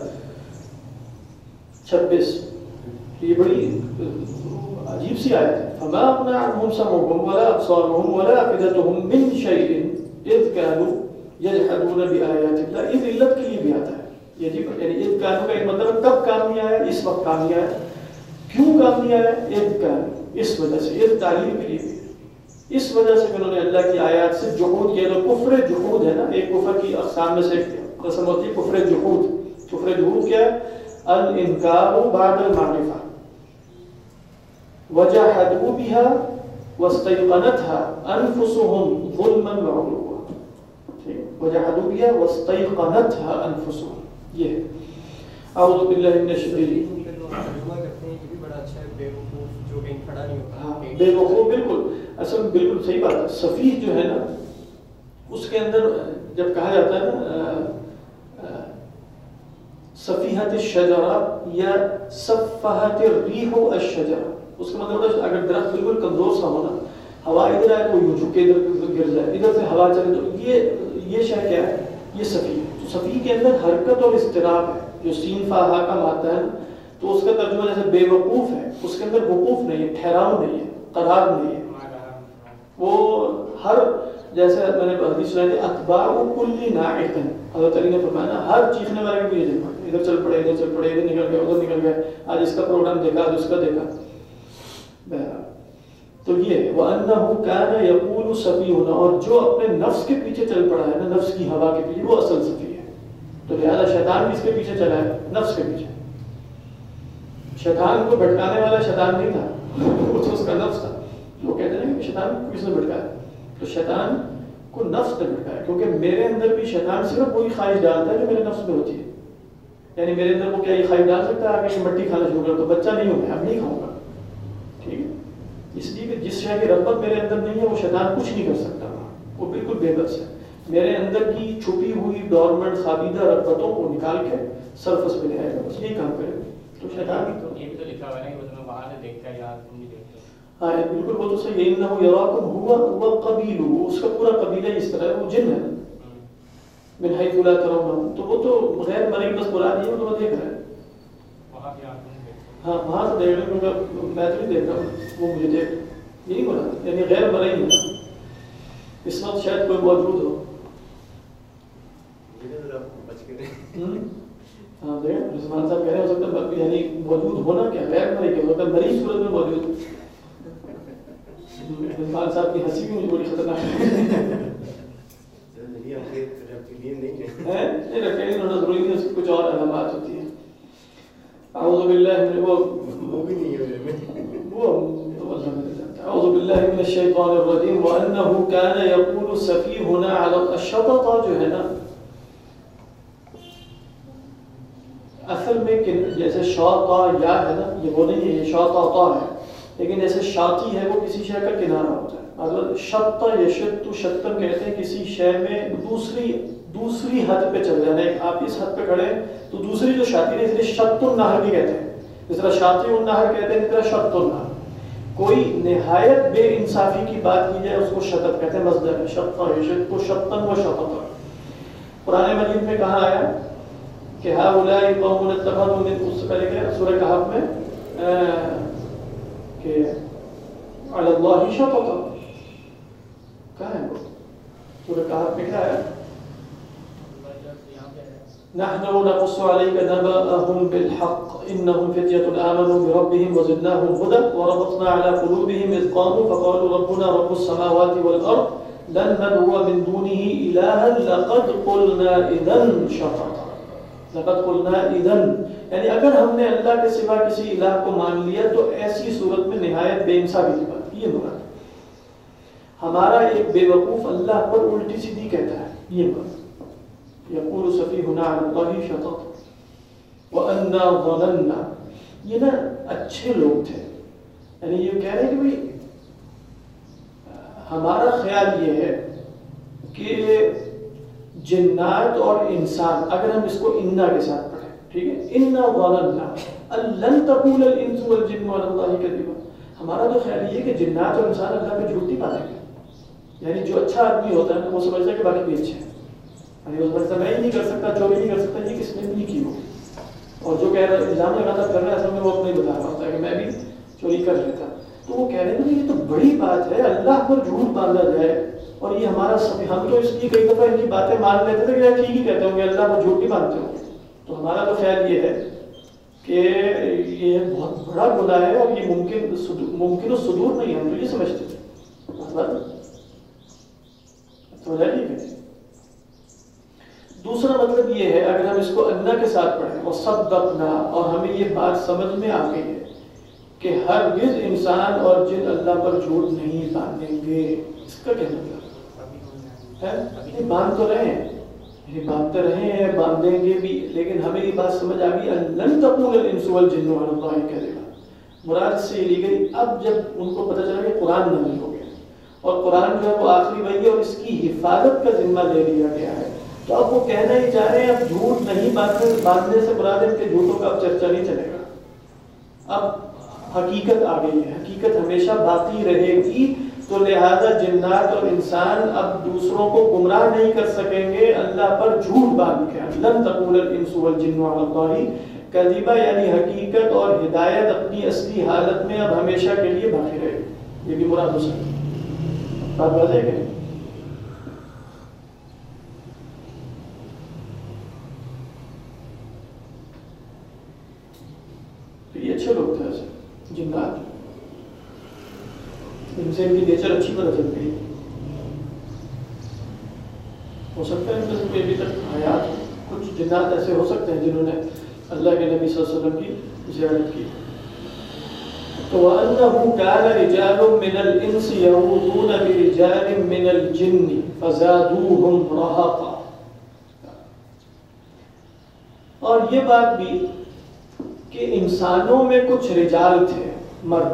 S1: 26. یہ بڑی عجیب سی آیت ہے. فما اغنى عنهم سمعهم ولا ابصارهم ولا افئدتهم من شيء اذ كانوا يجحدون بآيات الله. اذ علت کے لیے بھی آتا ہے یعنی اذ كانوا کا ایک مطلب کب کام نہیں آیا اس وقت کام نہیں آیا. کیوں کام نہیں آیا اذ كانوا اس وجہ سے. اذ تعلیم کے لیے اس وجہ سے کہ انہوں نے اللہ کی آیات سے جحود کیا. تو کفر جحود ہے نا ایک کفر کی اقسام میں سے ایک قسم ہوتی ہے کفر جحود. کفر جحود کیا ہے الانکار بعد المعرفہ وجحدوا بها واستيقنتها انفسهم ظلما وعلوا. وجحدوا بها واستيقنتها انفسهم. یہ اعوذ باللہ من الشیطان. بے وقوف بالکل اصل بالکل صحیح بات ہے. سفیہ جو ہے نا اس کے اندر جب کہا جاتا ہے نا سفیہت الشجرہ یا صفحت الریح الشجرہ اس کا مطلب ہے اگر درخت بالکل کمزور سا ہونا ہوا ادھر آئے تو یوں جھکے ادھر گر جائے ادھر سے ہوا چلے تو یہ شے کیا ہے یہ سفیہ. تو سفیہ کے اندر حرکت اور اضطراب ہے جو سین فا ہا کا مادہ ہے تو اس کا ترجمہ جیسے بے وقوف ہے اس کے اندر وقوف نہیں ہے ٹھہراؤ نہیں ہے قرار نہیں ہے. وہ ہر جیسے میں نے حدیث سنائی تھی اتباع کل ناعق. حضرت علی نے فرمایا ہر چیخنے والے کو یہ دیکھا ادھر چل پڑے ادھر چل پڑے ادھر نکل گئے ادھر نکل گئے آج اس کا پروگرام دیکھا آج اس کا دیکھا. بہرحال تو یہ وَأَنَّهُ كَانَ يَقُولُ سَفِيهٌ اور جو اپنے نفس کے پیچھے چل پڑا ہے نا نفس کی ہوا کے پیچھے وہ اصل سفیہ ہے. تو لہذا شیطان بھی اس کے پیچھے چلا ہے نفس کے پیچھے. شیطان کو بھٹکانے والا شیطان نہیں تھا وہ تو اس کا نفس تھا. وہ کہتے ہیں کہ شیطان کو کس نے بھٹکایا تو شیطان کو نفس نے بھٹکایا کیونکہ میرے اندر بھی شیطان صرف وہی خواہش ڈالتا ہے جو میرے نفس میں ہوتی ہے. یعنی میرے اندر وہ کیا یہ خواہش ڈال سکتا ہے آگے یہ مٹی کھانا شروع کر تو بچہ نہیں ہوں میں اب نہیں کھاؤں گا. ٹھیک ہے اس لیے کہ جس شے کی رغبت میرے اندر نہیں ہے وہ شیطان کچھ نہیں کر سکتا وہ بالکل بے بس ہے. میرے اندر کی چھپی ہوئی ڈورمنٹ خابیدہ رغبتوں کو نکال کے سرفس پہ لے آئے گا بس یہی کام کرے تو شیطان
S3: یہ بھی تو لکھا ہوا ہے کہ وہ باہر سے دیکھتا ہے یار تم نہیں دیکھتے.
S1: ہاں بالکل وہ تو صحیح ہے. انه یراکم هو قبیلہ اس کا پورا قبیلہ اس طرح ہے وہ جن ہے من حیث لا ترونہم تو وہ تو غیر مرئی بس بلا دیے وہ تو دیکھ رہا ہے
S3: وہاں بھی آپ نہیں دیکھتے.
S1: ہاں وہاں سے دیکھ رہے کیونکہ میں تو نہیں دیکھ رہا ہوں وہ مجھے دیکھ یہی بولا یعنی غیر مرئی ہے اس وقت شاید کوئی موجود ہو ہاں دیکھ رضوان صاحب کہہ رہے ہو سکتا ہے یعنی موجود ہونا کیا غیر مری کے مطلب مری صورت میں موجود. رضوان صاحب کی ہنسی بھی مجھے بڑی خطرناک ہے. نہیں رکھیں ہونا ضروری نہیں, اس کی کچھ اور علامات ہوتی ہیں. اعوذ باللہ اعوذ باللہ من الشیطان الرجیم وانه كان يقول سفیہنا علی الشطط جو ہے نا اصل میں جیسے شاطا یا ہے نا یہ وہ نہیں ہے, یہ شاطا طا ہے, لیکن جیسے شاطی ہے وہ کسی شے کا کنارہ ہوتا ہے. مطلب شط یشط شطن کہتے ہیں کسی شے میں دوسری حد پہ چل جانا ہے. آپ اس حد پہ کھڑے ہیں تو دوسری جو شاطی ہے اس لیے شط النہر بھی کہتے ہیں. جس طرح شاطی النہر کہتے ہیں اس طرح شط النہر. کوئی نہایت بے انصافی کی بات کی جائے اس کو شطط کہتے ہیں. مصدر ہے شط یشط کو شطن و شططا. قرآن مجید میں کہاں آیا کہ هؤلاء قوم اتخذوا من, اس سے پہلے کہ سورہ کہف میں کہ علی اللہ شططا کہاں ہے وہ سورہ کہف میں کیا ہے نحن نقص عليك نبأهم بالحق إنهم فتية آمنوا بربهم وزدناهم هدى وربطنا على قلوبهم إذ قاموا فقالوا ربنا رب السماوات والأرض لن ندعو من دونه إلها لقد قلنا إذن شططا. لقد قلنا إذن یعنی اگر ہم نے اللہ کے سوا کسی الہ کو مان لیا تو ایسی صورت میں نہایت بے انصافی کی بات. یہ مراد ہمارا ایک بے وقوف اللہ پر الٹی سیدھی کہتا ہے. یہ بات یقول سفیہنا علی اللہ شطط وَأَنَّا ظَنَنَّا, یہ نا اچھے لوگ تھے. یعنی یہ کہہ رہے ہیں کہ بھئی ہمارا خیال یہ ہے کہ جنات اور انسان اگر ہم اس کو انا کے ساتھ پڑھیں ٹھیک ہے انا ظننا لن تقول الانس والجن علی اللہ کذبا, ہمارا تو خیال یہ ہے کہ جنات اور انسان اللہ پہ جھوٹ نہیں باندھیں گے. یعنی جو اچھا آدمی ہوتا ہے وہ سمجھتا ہے کہ باقی بھی اچھے ہیں. یعنی وہ سمجھتا ہے میں ہی نہیں کر سکتا, چوری نہیں کر سکتا, یہ کس نے نہیں کی ہو. اور جو کہہ رہا ہے الزام لگاتا کر رہا ہے اصل میں وہ اپنا ہی بتا رہا ہوتا ہے کہ میں بھی چوری کر لیتا. تو وہ کہہ رہے ہیں یہ تو بڑی بات ہے اللہ پر جھوٹ باندھا جائے. اور یہ ہمارا ہم تو اس کی کئی دفعہ ان کی باتیں مان لیتے تھے کہ یار ٹھیک ہی کہتے ہوں گے اللہ پر جھوٹ نہیں مانتے ہوں. تو ہمارا تو خیال یہ ہے کہ یہ بہت بڑا گناہ ہے اور یہ ممکن الصدور نہیں. ہم تو یہ سمجھتے تھے تو ٹھیک ہے. دوسرا مطلب یہ ہے اگر ہم اس کو اللہ کے ساتھ پڑھیں اور صدقنا, اور ہمیں یہ بات سمجھ میں آ گئی ہے کہ ہرگز انسان اور جن اللہ پر جھوٹ نہیں باندھیں گے. اس کا کیا مطلب ہے؟ باندھ تو رہے ہیں, باندھتے رہے ہیں, باندھیں گے بھی, لیکن ہمیں یہ بات سمجھ آ گئی لن تقول الانس والجن علی اللہ کذبا. مراد سے یہ لی گئی اب جب ان کو پتہ چلا کہ قرآن نازل ہو گیا اور قرآن جو ہے وہ آخری وحی ہے اور اس کی حفاظت کا ذمہ لے لیا گیا ہے, تو اب وہ کہنا ہی چاہ رہے ہیں اب جھوٹ نہیں باندھنے سے مراد ان کے جھوٹوں کا اب چرچا نہیں چلے گا. اب حقیقت آ گئی ہے, حقیقت ہمیشہ باقی رہے گی. تو لہذا جنات اور انسان اب دوسروں کو گمراہ نہیں کر سکیں گے اللہ پر جھوٹ باندھ کے. لن تقول الانس والجن علی اللہ کذبا, یعنی حقیقت اور ہدایت اپنی اصلی حالت میں اب ہمیشہ کے لیے باقی رہے گی. یہ بھی مراد ہو سکتا ہے. بات واضح ہے. یہ اچھے لوگ تھے ایسے جنات, ان سے ان کی نیچر اچھی پتہ چل گئی. ہو سکتا ہے ان میں ابھی تک حیات کچھ جنات ایسے ہو سکتے ہیں جنہوں نے اللہ کے نبی صلی اللہ علیہ وسلم کی زیارت کی. تو وَأَنَّهُ كَانَ رِجَالٌ مِّنَ الْإِنسِ يَعُوذُونَ بِرِجَالٍ مِّنَ الْجِنِّ فَزَادُوهُمْ رَهَقًا. اور یہ بات بھی کہ انسانوں میں کچھ رجال تھے, مرد,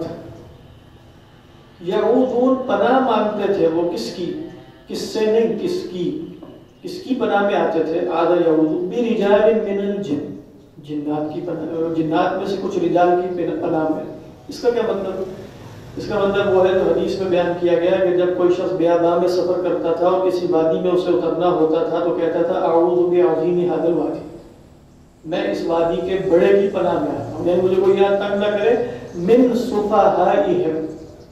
S1: یعوذون پناہ مانگتے تھے. وہ کس کی, کس سے نہیں, کس کی پناہ میں آتے تھے. آدھا یعوذ برجال من الجن, جنات کی پناہ, جنات میں سے کچھ رجال کی پناہ میں. اس کا کیا مطلب؟ اس کا مطلب وہ ہے تو حدیث میں بیان کیا گیا کہ جب کوئی شخص بیاباں میں سفر کرتا تھا اور کسی وادی میں اسے اترنا ہوتا تھا تو کہتا تھا اعوذ بعظیم ھذا الوادی, میں اس وادی کے بڑے کی پناہ میں آتا ہوں, یعنی مجھے کوئی یاد تنگ نہ کرے. من سفہائہم,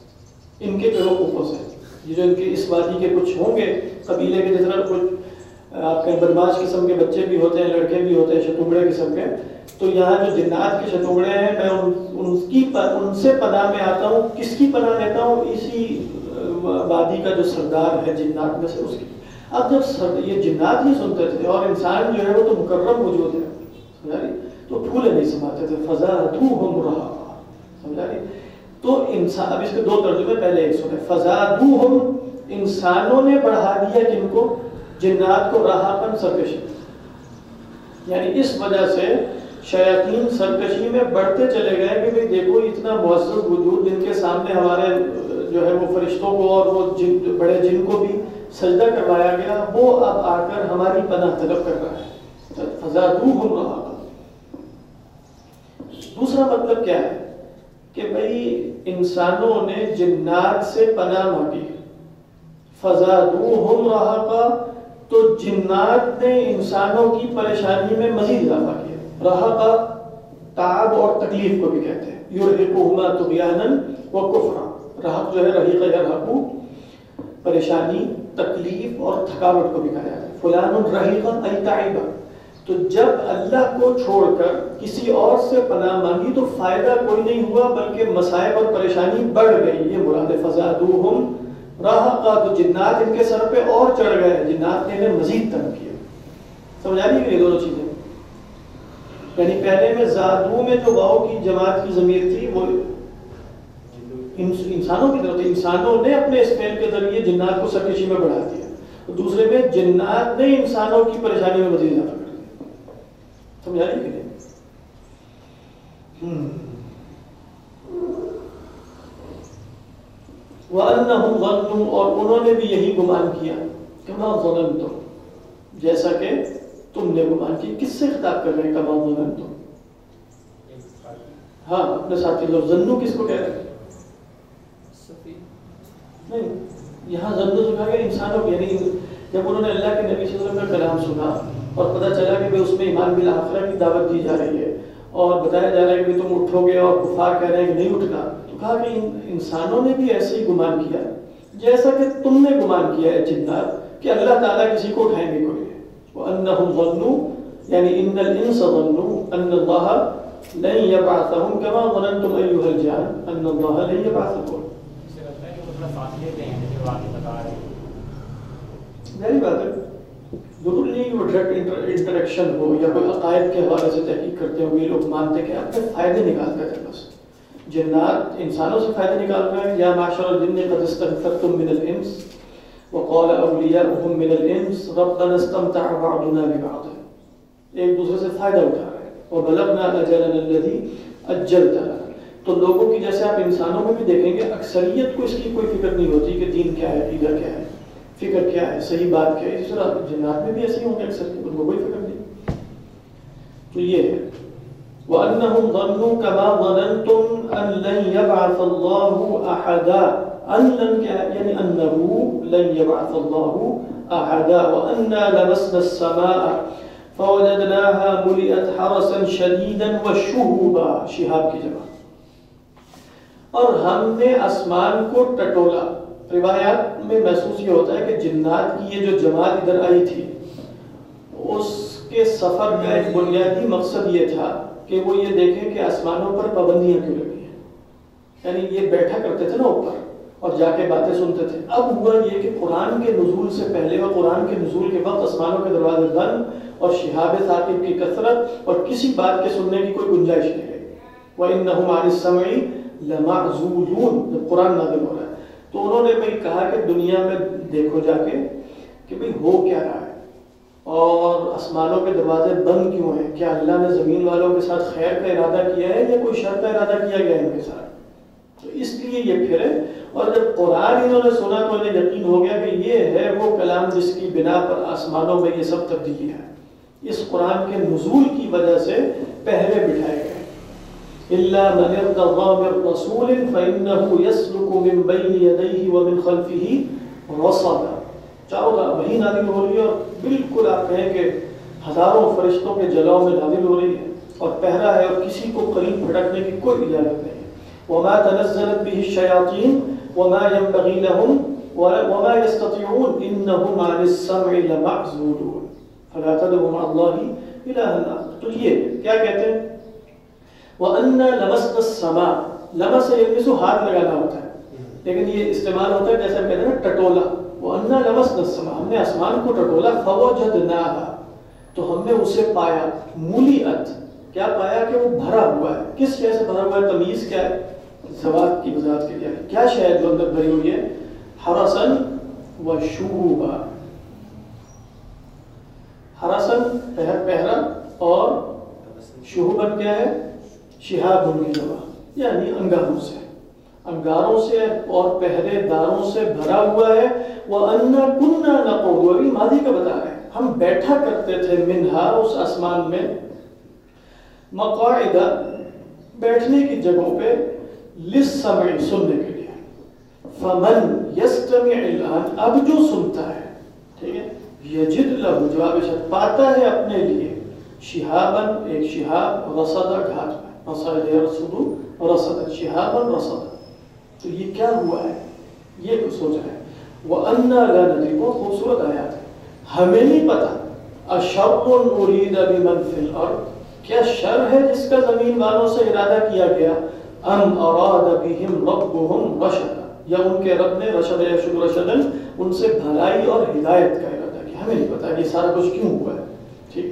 S1: ان کے بیوقوفوں سے. یہ جو ان کے اس وادی کے کچھ ہوں گے قبیلے کے, جس طرح کچھ آپ کے بدماش قسم کے بچے بھی ہوتے ہیں، لڑکے بھی ہوتے ہیں شتونگڑے قسم کے، تو یہاں جو جنات کے شتونگڑے ہیں میں ان سے پناہ میں آتا ہوں. کس کی پناہ لیتا ہوں؟ اسی وادی کا جو سردار ہے جنات میں سے اس کی. اب جب یہ جنات ہی سنتے تھے اور انسان جو ہے وہ تو مکرم وجود ہے، سمجھا رہی، تو پھولے نہیں سماتے تھے. فزادوہم رہقا، سمجھا رہی. تو انسان، اب اس کے دو ترجمے، پہلے ایک سنیں. فزادوہم، انسانوں نے بڑھا دیا کن کو؟ جنات کو، رہقاً، سرکشی. یعنی اس وجہ سے شیاطین سرکشی میں بڑھتے چلے گئے کہ بھئی دیکھو اتنا معزز وجود جن کے سامنے ہمارے جو ہے وہ فرشتوں کو اور وہ بڑے جن کو بھی سجدہ کروایا گیا، وہ اب آ کر ہماری پناہ طلب کر رہا ہے. فزادوہم رہقا. دوسرا مطلب کیا ہے کہ بھئی انسانوں نے جنات سے پناہ مانگی. فزادوہم رہقا، تو جنات نے انسانوں کی پریشانی میں مزید اضافہ کیا. رہقا تعب اور تکلیف کو بھی کہتے ہیں. یرہقہما طغیانا وکفرا. رہق جو ہے رہیق یرہقو، پریشانی، تکلیف اور تھکاوٹ کو بھی کہا جاتا ہے. فلان رہیقا ای تعبا. تو جب اللہ کو چھوڑ کر کسی اور سے پناہ مانگی تو فائدہ کوئی نہیں ہوا بلکہ مصائب اور پریشانی بڑھ گئی. یہ مراد ہے. فزادوہم رہقا، تو جنات ان کے سر پہ اور چڑھ گئے، جنات نے انہیں مزید تنگ کیا. سمجھا نہیں یہ دونوں چیزیں؟ یعنی پہلے میں زادو میں جو واؤ کی جماعت کی ضمیر تھی وہ انسانوں کی طرف، انسانوں نے اپنے اس فعل کے ذریعے جنات کو سرکشی میں بڑھا دیا. دوسرے میں جنات نے انسانوں کی پریشانی میں مزید اضافہ کر دیا. سمجھا نہیں کہ نہیں؟ وَأَنَّهُمْ ظَنُّوا، اور انہوں نے بھی یہی گمان کیا، كَمَا ظَنَنْتُمْ، جیسا کہ تم نے گمان کی. کس سے خطاب کر رہے ہیں كَمَا ظَنَنْتُمْ؟ ہاں اپنے ساتھی لوگ. ظنو کس کو کہہ رہے ہیں؟ نہیں، یہاں ظنو جو کہا گیا انسانوں کی، یعنی جب انہوں نے اللہ کے نبی صلی اللہ علیہ وسلم کا کلام سنا اور پتہ چلا کہ اس میں ایمان بالآخرہ کی دعوت دی جا رہی ہے اور بتایا جا رہا ہے کہ تم اٹھو گے اور کفار کہہ رہے ہیں کہ نہیں اٹھنا، تو کہا کہ انسانوں نے بھی ایسے ہی گمان کیا جیسا کہ تم نے گمان کیا ہے جنات کہ اللہ تعالیٰ کسی کو اٹھائیں گے کوئی. وَأَنَّهُمْ ظَنُّوا، یعنی إِنَّ الْإِنسَ ظَنُّوا أَنَّ اللَّهَ لَن يَبْعَثَهُمْ كَمَا ظَنَنْتُمْ أَيُّهَا الْجَانُّ أَنَّ اللَّهَ لَن يَبْعَثَكُمْ. ظاہری بات ہے، ضرور نہیں کہ وہ ڈائریکٹ انٹریکشن ہو یا کوئی عقائد کے حوالے سے تحقیق کرتے ہوئے لوگ مانتے کہ اپنے فائدے نکالتے ہیں. بس جنات انسانوں سے فائدے نکال رہے ہیں. یا معشر الجن قد استكثرتم من الانس وقال اولیاؤهم من الانس ربنا استمتع بعضنا ببعض. ایک دوسرے سے فائدہ اٹھا رہے ہیں. وبلغنا اجلنا الذي اجلت لنا. تو لوگوں کی جیسے آپ انسانوں میں بھی دیکھیں گے اکثریت کو اس کی کوئی فکر نہیں ہوتی کہ دین کیا ہے، عقیدہ کیا ہے، فکر کیا ہے، صحیح بات کیا ہے. اس طرح جنات میں بھی ایسے ہی ہوں گے اکثریت، ان کو کوئی فکر نہیں. تو یہ ہے وَأَنَّهُمْ ظَنُّوا كَمَا ظَنَنْتُمْ أَن لَّن يَبْعَثَ اللَّهُ أَحَدًا. أَن لَّن کیا ہے؟ یعنی أَنَّهُ لَن يَبْعَثَ اللَّهُ أَحَدًا. وَأَنَّا لَمَسْنَا السَّمَاءَ فَوَجَدْنَاهَا مُلِئَتْ حَرَسًا شَدِيدًا وَشُهُبًا. شہاب کی جمع. اور ہم نے آسمان کو ٹٹولا. روایات میں محسوس یہ ہوتا ہے کہ جنات کی یہ جو جماعت ادھر آئی تھی اس کے سفر کا ایک بنیادی مقصد یہ تھا کہ وہ یہ دیکھیں کہ آسمانوں پر پابندیاں کیوں لگی ہیں. یعنی یہ بیٹھا کرتے تھے نا اوپر اور جا کے باتیں سنتے تھے. اب ہوا یہ کہ قرآن کے نزول سے پہلے اور قرآن کے نزول کے وقت آسمانوں کے دروازے بند اور شہاب ثاقب کی کثرت اور کسی بات کے سننے کی کوئی گنجائش نہیں رہی. وَإِنَّهُمْ عَنِ السَّمْعِ لَمَعْزُولُونَ. جب قرآن نازل ہو رہا ہے تو انہوں نے بھائی کہا کہ دنیا میں دیکھو جا کے کہ بھائی ہو کیا رہا ہے اور آسمانوں کے دروازے بند کیوں ہیں. کیا اللہ نے زمین والوں کے ساتھ خیر کا ارادہ کیا ہے یا کوئی شر کا ارادہ کیا گیا ہے ان کے ساتھ. تو اس لیے یہ پھرے. اور جب قرآن انہوں نے سنا تو انہیں یقین ہو گیا کہ یہ ہے وہ کلام جس کی بنا پر آسمانوں میں یہ سب تبدیلی ہے. اس قرآن کے نزول کی وجہ سے پہلے بٹھائے گئے. إِلَّا مَنِ ارْتَضَىٰ مِن رَّسُولٍ فَإِنَّهُ يَسْلُكُ مِن بَيْنِ يَدَيْهِ وَمِن خَلْفِهِ رَصَدًا. چاروں طرف وہی نازل ہو رہی ہے اور بالکل آپ کہیں کہ ہزاروں فرشتوں کے جلاؤ میں نازل ہو رہی ہے اور پہرا ہے اور کسی کو قریب بھٹکنے کی کوئی اجازت نہیں ہے. وَمَا تَنَزَّلَتْ بِهِ الشَّيَاطِينُ وَمَا يَنبَغِي لَهُمْ وما يستطيعون انهم عن السمع لمعزولون فلا تدعوا مع الله الها آخر. تو یہ کیا کہتے ہیں وَأَنَّا لَمَسْنَا السَّمَاءَ، لمس یلمس ہاتھ لگانا ہوتا ہے لیکن یہ استعمال ہوتا ہے جیسے ہم کہتے ہیں نا ٹٹولا. وَأَنَّا لَمَسْنَا السَّمَاءَ، ہم نے آسمان کو ٹٹولا. فَوَجَدْنَاهَا، تو ہم نے اسے پایا. مُلِئَتْ، کیا پایا کہ وہ بھرا ہوا ہے. کس شے سے بھرا ہوا ہے؟ تمیز کیا ہے؟ زوات کی وضاحت کے لیے کیا شے ہے جو اندر بھری ہوئی ہے؟ حرسن و شہوبا. حرسن پہرا اور شہوبن کیا ہے؟ شہاب ان کی جگہ یعنی انگاروں سے، انگاروں سے اور پہرے داروں سے بھرا ہوا ہے. وَأَنَّا كُنَّا نَقُعُدُ، ابھی ماضی کا بتا رہے ہیں، ہم بیٹھا کرتے تھے منہا، اس آسمان میں، مقاعد، بیٹھنے کی جگہوں پہ، للسمع، سننے کے لیے. فَمَنْ يَسْتَمِعِ الْآنَ، اب جو سنتا ہے، ٹھیک ہے، یجد لہ، جواب شرط، پاتا ہے اپنے لیے، شہاباً، ایک شہاب، رصدا، گھاٹ میں، رصد یرصدو رصدا، شہاباً رصدا. تو یہ کیا ہوا ہے؟ یہ کچھ سوچ رہے ہیں. وَأَنَّا لَا نَدْرِي، بہت خوبصورت آیات ہے. ہمیں نہیں پتا أَشَرٌ أُرِيدَ بِمَنْ فِي الْأَرْضِ، کیا شر ہے جس کا زمین والوں سے ارادہ کیا گیا. أَمْ أَرَادَ بِهِمْ رَبُّهُمْ رَشَدًا، یا ان کے رب نے رشد یشد رشدًا، ان سے بھلائی اور ہدایت کا ارادہ کیا. ہمیں نہیں پتا یہ سارا کچھ کیوں ہوا ہے. ٹھیک،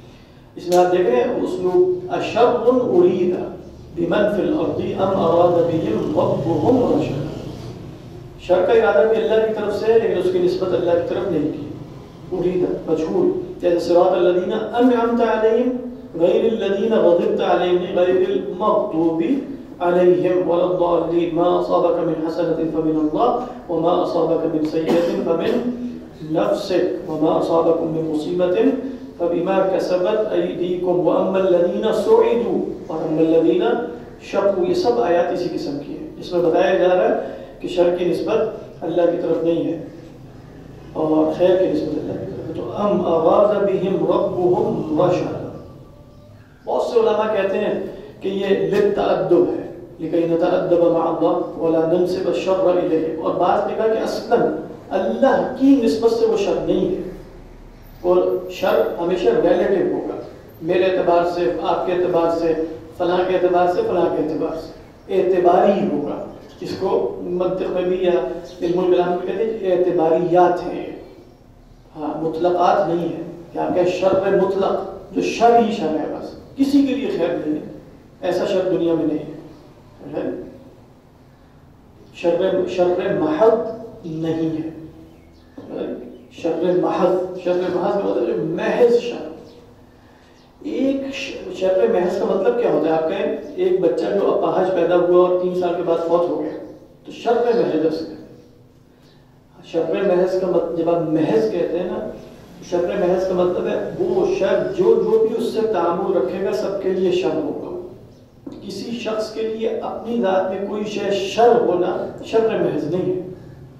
S1: اس میں آپ دیکھ رہے ہیں اسلوب أَشَرٌ أُرِيدَ بِمَنْ فِي الْأَرْضِ أَمْ أَرَادَ بِهِمْ رَبُّهُمْ رَشَدًا. شر کا ارادہ بھی اللہ کی طرف سے ہے لیکن اس کی نسبت اللہ کی طرف نہیں کی. أُرِيدَ مجهول، جیسے صراط الذین أنعمت علیہم غیر الذین غضبت علیہم غیر المغضوب علیہم ولا الضالین. ما أصابك من حسنة فمن الله وما أصابك من سیئة فمن نفسك وما أصابكم من مصیبة فبما كسبت أيديكم وأما الذين سعدوا وأما الذين شقوا. یہ سب آیات اسی قسم کی ہیں. اس میں بتایا جا رہا ہے کہ شر کی نسبت اللہ کی طرف نہیں ہے اور خیر کی نسبت اللہ کی طرف ہے. تو ام أراد بهم ربهم رشدا. بہت سے علماء کہتے ہیں کہ یہ للتأدب ہے، لكي نتأدب مع الله ولا ننسب الشر إليه. اور بعض نے کہا کہ اصلا اللہ کی نسبت سے وہ شر نہیں ہے، اور شر ہمیشہ ریلیٹو ہوگا، میرے اعتبار سے، آپ کے اعتبار سے، فلاں کے اعتبار سے، فلاں کے اعتبار سے، اعتباری ہوگا. اس کو منطق میں بھی یا علم الکلام میں کہتے ہیں اعتباریات ہیں. ہاں، مطلقات نہیں ہے کہ آپ کہ شر مطلق، جو شر ہی شر ہے، بس کسی کے لیے خیر نہیں ہے. ایسا شر دنیا میں نہیں ہے. شر محض نہیں ہے. شر محض، شر محض کا مطلب محض شر. ایک شر محض کا مطلب کیا ہوتا ہے؟ آپ کہیں ایک بچہ جو اپاہج پیدا ہوا اور 3 سال کے بعد فوت ہو گیا، تو شر محض اس کا. شر محض کا مطلب، جب آپ محض کہتے ہیں نا، شر محض کا مطلب ہے وہ شر جو بھی اس سے تعامل رکھے گا سب کے لیے شر ہوگا. کسی شخص کے لیے اپنی ذات میں کوئی شے شر ہونا شر محض نہیں ہے.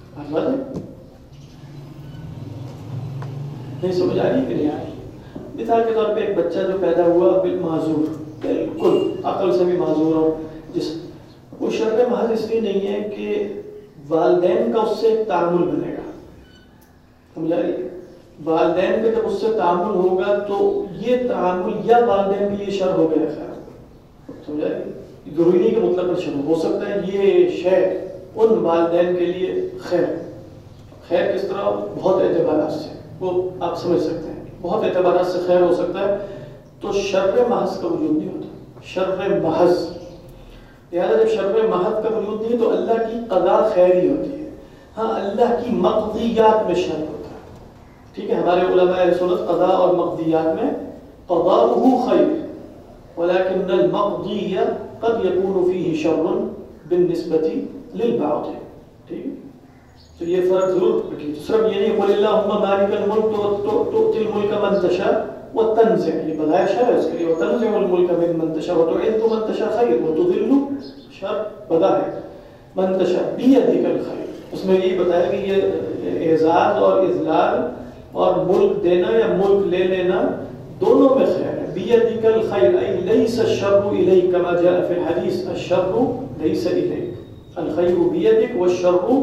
S1: نہیں سمجھ آ رہی کہ نہیں آ رہی؟ مثال کے طور پہ ایک بچہ جو پیدا ہوا معذور، بالکل عقل سے بھی معذور، اور وہ شر محض اس لیے نہیں ہے کہ والدین کا اس سے تعامل بنے گا. سمجھ آ رہی؟ والدین کا جب اس سے تعامل ہوگا تو یہ تعامل یا والدین کے لیے شر ہو گیا خیر. سمجھ آ رہی؟ ضروری نہیں کہ مطلق شر ہو سکتا ہے یہ شے ان والدین کے لیے خیر. خیر کس طرح؟ بہت اعتبارات سے، وہ آپ سمجھ سکتے ہیں، بہت اعتبارات سے خیر ہو سکتا ہے. تو شر محض کا وجود نہیں ہوتا. شر محض، لہٰذا جب شر محض کا وجود نہیں تو اللہ کی قضا خیر ہی ہوتی ہے. ہاں، اللہ کی مقضیات میں شر ہوتا ہے. ٹھیک ہے، ہمارے علماء سنت قضا اور مقضیات میں قضاؤہ خیر ولكن المقضی قد يكون فيه شر بالنسبة للبعض. ٹھیک ہے، تو یہ فرق ضرور رکھیے. تو صرف یہ نہیں قل اللہم مالک الملک تؤتی الملک من تشاء وتنزع، یہ بظاہر شر ہے اس کے لیے، وتنزع الملک ممن تشاء وتعز من تشاء خیر وتذل شر بظاہر من تشاء بیدک الخیر. اس میں یہ بتایا کہ یہ اعزاز اور اذلال اور ملک دینا یا ملک لے لینا دونوں میں خیر ہے. بیدک الخیر ای لیس الشر الیک کما جاء فی الحدیث، الشر لیس الیک، الخیر بیدک والشر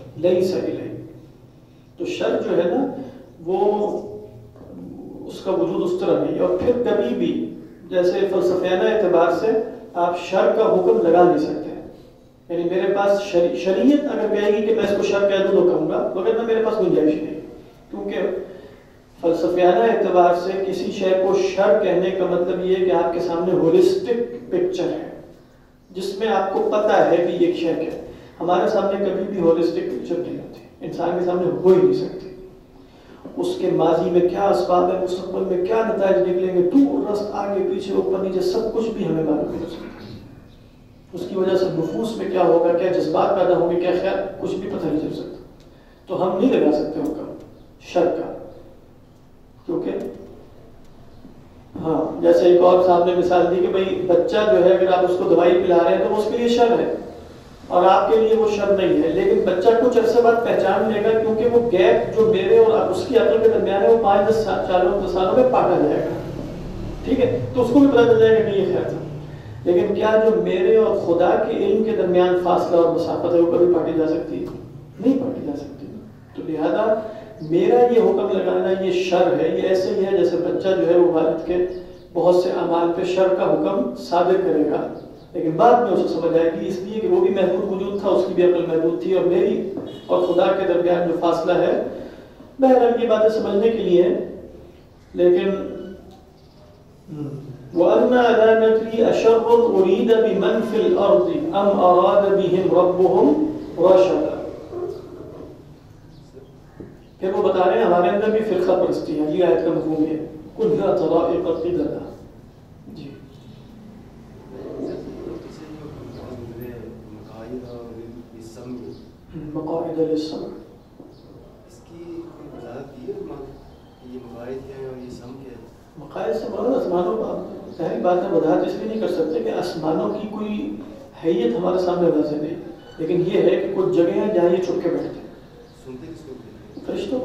S1: لیس الیہ. تو شر جو ہے نا وہ اس کا وجود اس طرح نہیں ہے. اور پھر کبھی بھی جیسے فلسفیانہ اعتبار سے آپ شر کا حکم لگا نہیں سکتے. یعنی میرے پاس شریعت اگر کہے گی کہ میں اس کو شر کہہ دوں تو کہوں گا، مگر میرے پاس گنجائش نہیں. کیونکہ فلسفیانہ اعتبار سے کسی شے کو شر کہنے کا مطلب یہ ہے کہ آپ کے سامنے ہولسٹک پکچر ہے جس میں آپ کو پتہ ہے کہ یہ شے کیا ہے. ہمارے سامنے کبھی بھی ہولسٹک پکچر نہیں ہوتی، انسان کے سامنے ہو ہی نہیں سکتی. اس کے ماضی میں کیا اسباب ہے، مستقبل میں کیا نتائج نکلیں گے، دور رست آگے پیچھے اوپر نیچے سب کچھ بھی ہمیں معلوم نہیں ہو سکتا. اس کی وجہ سے نفوس میں کیا ہوگا، کیا جذبات پیدا ہوں گے، کیا خیال، کچھ بھی پتہ نہیں چل سکتا. تو ہم نہیں لگا سکتے حکم شر کا. کیونکہ ہاں جیسے ایک اور صاحب نے مثال دی کہ بھئی بچہ جو ہے اگر آپ اس کو دوائی پلا رہے ہیں تو وہ اس کے لیے شر ہے اور آپ کے لیے وہ شر نہیں ہے. لیکن بچہ کچھ عرصے بعد پہچان لے گا کیونکہ وہ گیپ جو میرے اور اس کی عقل کے درمیان ہے وہ 5-10 سالوں میں پاٹا جائے گا. ٹھیک ہے، تو اس کو بھی پتہ چل جائے گا کہ یہ خیر تھا. لیکن کیا جو میرے اور خدا کے علم کے درمیان فاصلہ اور مسافت ہے وہ کبھی پاٹی جا سکتی؟ نہیں پاٹی جا سکتی. تو لہذا میرا یہ حکم لگانا یہ شر ہے. یہ ایسے ہی ہے جیسے بچہ جو ہے وہ والد کے بہت سے اعمال پہ شر کا حکم صادر کرے گا، لیکن بعد میں اسے سمجھ آئے گی، اس لیے کہ وہ بھی محدود وجود تھا، اس کی بھی عقل محدود تھی، اور میری اور خدا کے درمیان جو فاصلہ ہے. بہرحال یہ باتیں سمجھنے کے لیے ہیں. لیکن وَأَنَّ عَلَى نَتْرِي أَشَرٌ أُرِيدَ بِمَنْ فِي الْأَرْضِ أَمْ أَرَادَ بِهِمْ رَبُّهُمْ رَشَدًا. پھر وہ بتا رہے ہیں ہمارے اندر بھی فرقہ پرستی ہے. یہ آیت کا مفہوم ہے كُلَّا طَرَائِقَ قِدَدًا. جی مقاعد للسمع،
S5: اس کی وضاحت کی ہے کہ یہ مقاعد کیا ہے اور یہ سم کیا ہے؟
S1: مقاعد سے مراد آسمانوں کا ظاہری بات ہے. وضاحت اس لیے نہیں کر سکتے کہ آسمانوں کی کوئی حیت ہمارے سامنے واضح نہیں، لیکن یہ ہے کہ کچھ جگہیں ہیں جہاں یہ چھپ کے بیٹھتے ہیں.
S5: سنتے کس کو؟
S1: فرشتوں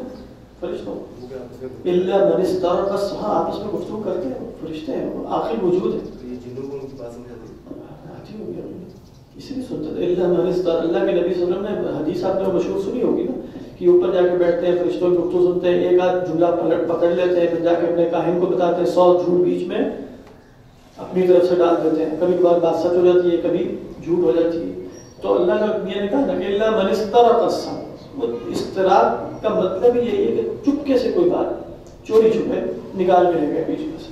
S1: الا من استرق السماء. آپس میں گفتگو کرتے ہیں، فرشتے ہیں، وہ آخر وجود ہے.
S5: یہ جنوں کو ان کی بات سمجھاتے ہیں.
S1: اسی لیے سنتا تھا الا من استرق. اللہ کے نبی صلی اللہ علیہ وسلم نے حدیث آپ نے مشہور سنی ہوگی نا کہ اوپر جا کے بیٹھتے ہیں، فرشتوں کی گفتگو سنتے ہیں، ایک آدھ جملہ پکڑ لیتے ہیں، پھر جا کے اپنے کاہن کو بتاتے ہیں، 100 جھوٹ بیچ میں اپنی طرف سے ڈال دیتے ہیں. کبھی کبھار بات سچ ہو جاتی ہے، کبھی جھوٹ ہو جاتی ہے. تو اللہ نے یہ کہا نا کہ الا من استرق السماء. وہ استراق کا مطلب یہی ہے کہ چپکے سے کوئی بات چوری چھپے نکال کے لے گئے بیچ میں سے.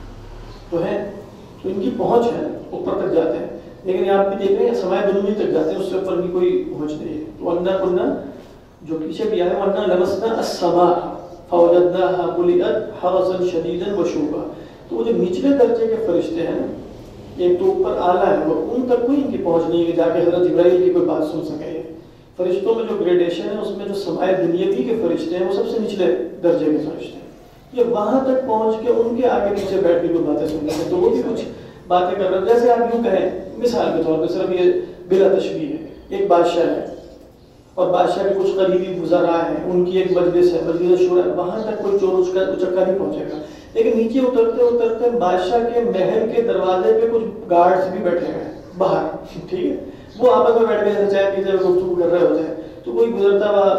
S1: تو ہے تو ان کی پہنچ ہے، اوپر تک جاتے ہیں. لیکن یہاں پہ دیکھ رہے ہیں سمائے دنوی تک جاتے ہیں، اس سے اوپر کی کوئی پہنچ نہیں ہے. تو انا کنا جو پیچھے بھی آیا انا لمسنا السماء فوجدناها ملئت حرسا شديدا وشوبا. تو وہ جو نچلے درجے کے فرشتے ہیں ایک تو اوپر اعلیٰ ہے، وہ ان تک کوئی ان کی پہنچ نہیں ہے کہ جا کے حضرت جبرائیل کی کوئی بات سن سکے. فرشتوں میں جو گریڈیشن ہے اس میں جو سمائے دنیاوی کے فرشتے ہیں وہ سب سے نچلے درجے کے فرشتے ہیں. یہ وہاں تک پہنچ کے ان کے آگے پیچھے بیٹھ کے کوئی باتیں سنتے ہیں تو وہ بھی کچھ باتیں کر رہے ہیں. جیسے آپ یوں کہیں مثال کے طور پہ، صرف یہ بلا تشبیہ ہے، ایک بادشاہ ہے اور بادشاہ کے کچھ قریبی وزراء ہیں، ان کی ایک مجلس ہے، مجلس شورا ہے، وہاں تک کوئی چور اچکا نہیں پہنچے گا. لیکن نیچے اترتے اترتے بادشاہ کے محل کے دروازے پہ کچھ گارڈز بھی بیٹھے ہوئے ہیں باہر. ٹھیک ہے، وہ آپس میں بیٹھ کے چائے پیتے ہوئے گفتگو کر رہے ہوتے ہیں. تو کوئی گزرتا ہوا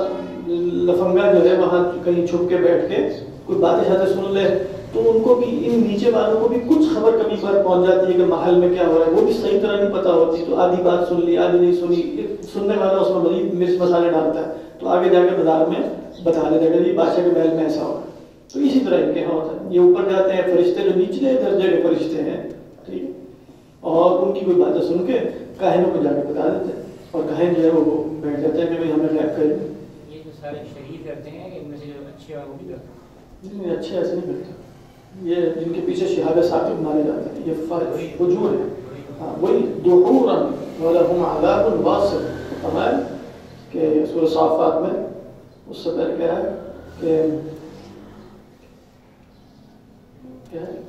S1: لفنگا جو ہے وہاں کہیں چھپ کے بیٹھ کے کوئی باتیں شاتیں سن لے تو ان کو بھی، ان نیچے والوں کو بھی کچھ خبر کبھی بار پہنچ جاتی ہے کہ محل میں کیا ہو رہا ہے. وہ بھی صحیح طرح نہیں پتہ ہوتی، تو آدھی بات سن لی آدھی نہیں سنی. سننے والا اس میں مزید مرچ مسالے ڈالتا ہے تو آگے جا کے بازار میں بتا دیتا ہے کہ یہ بادشاہ کے محل میں ایسا ہو. تو اسی طرح ان کے یہاں ہوتا ہے. یہ اوپر جاتے ہیں فرشتے جو نچلے درجے کے فرشتے ہیں، ٹھیک ہے، اور ان کی کوئی باتیں سن کے کاہنوں کو جا کے بتا دیتے ہیں اور کاہن جو ہے وہ بیٹھ جاتے ہیں کہ بھائی ہمیں غائب کر دیں.
S3: یہ جو سارے شہید کرتے ہیں ان میں سے جو اچھے ہیں وہ بھی کرتے ہیں؟
S1: نہیں، اچھے ایسے نہیں کرتے. یہ جن کے پیچھے شہاب ثاقب مارے جاتے ہیں یہ فجور ہے. ہاں وہی دحورا ولہم عذاب واصب. فرمایا کہ سورہ صافات میں اس سے پہلے کیا ہے کہ کیا ہے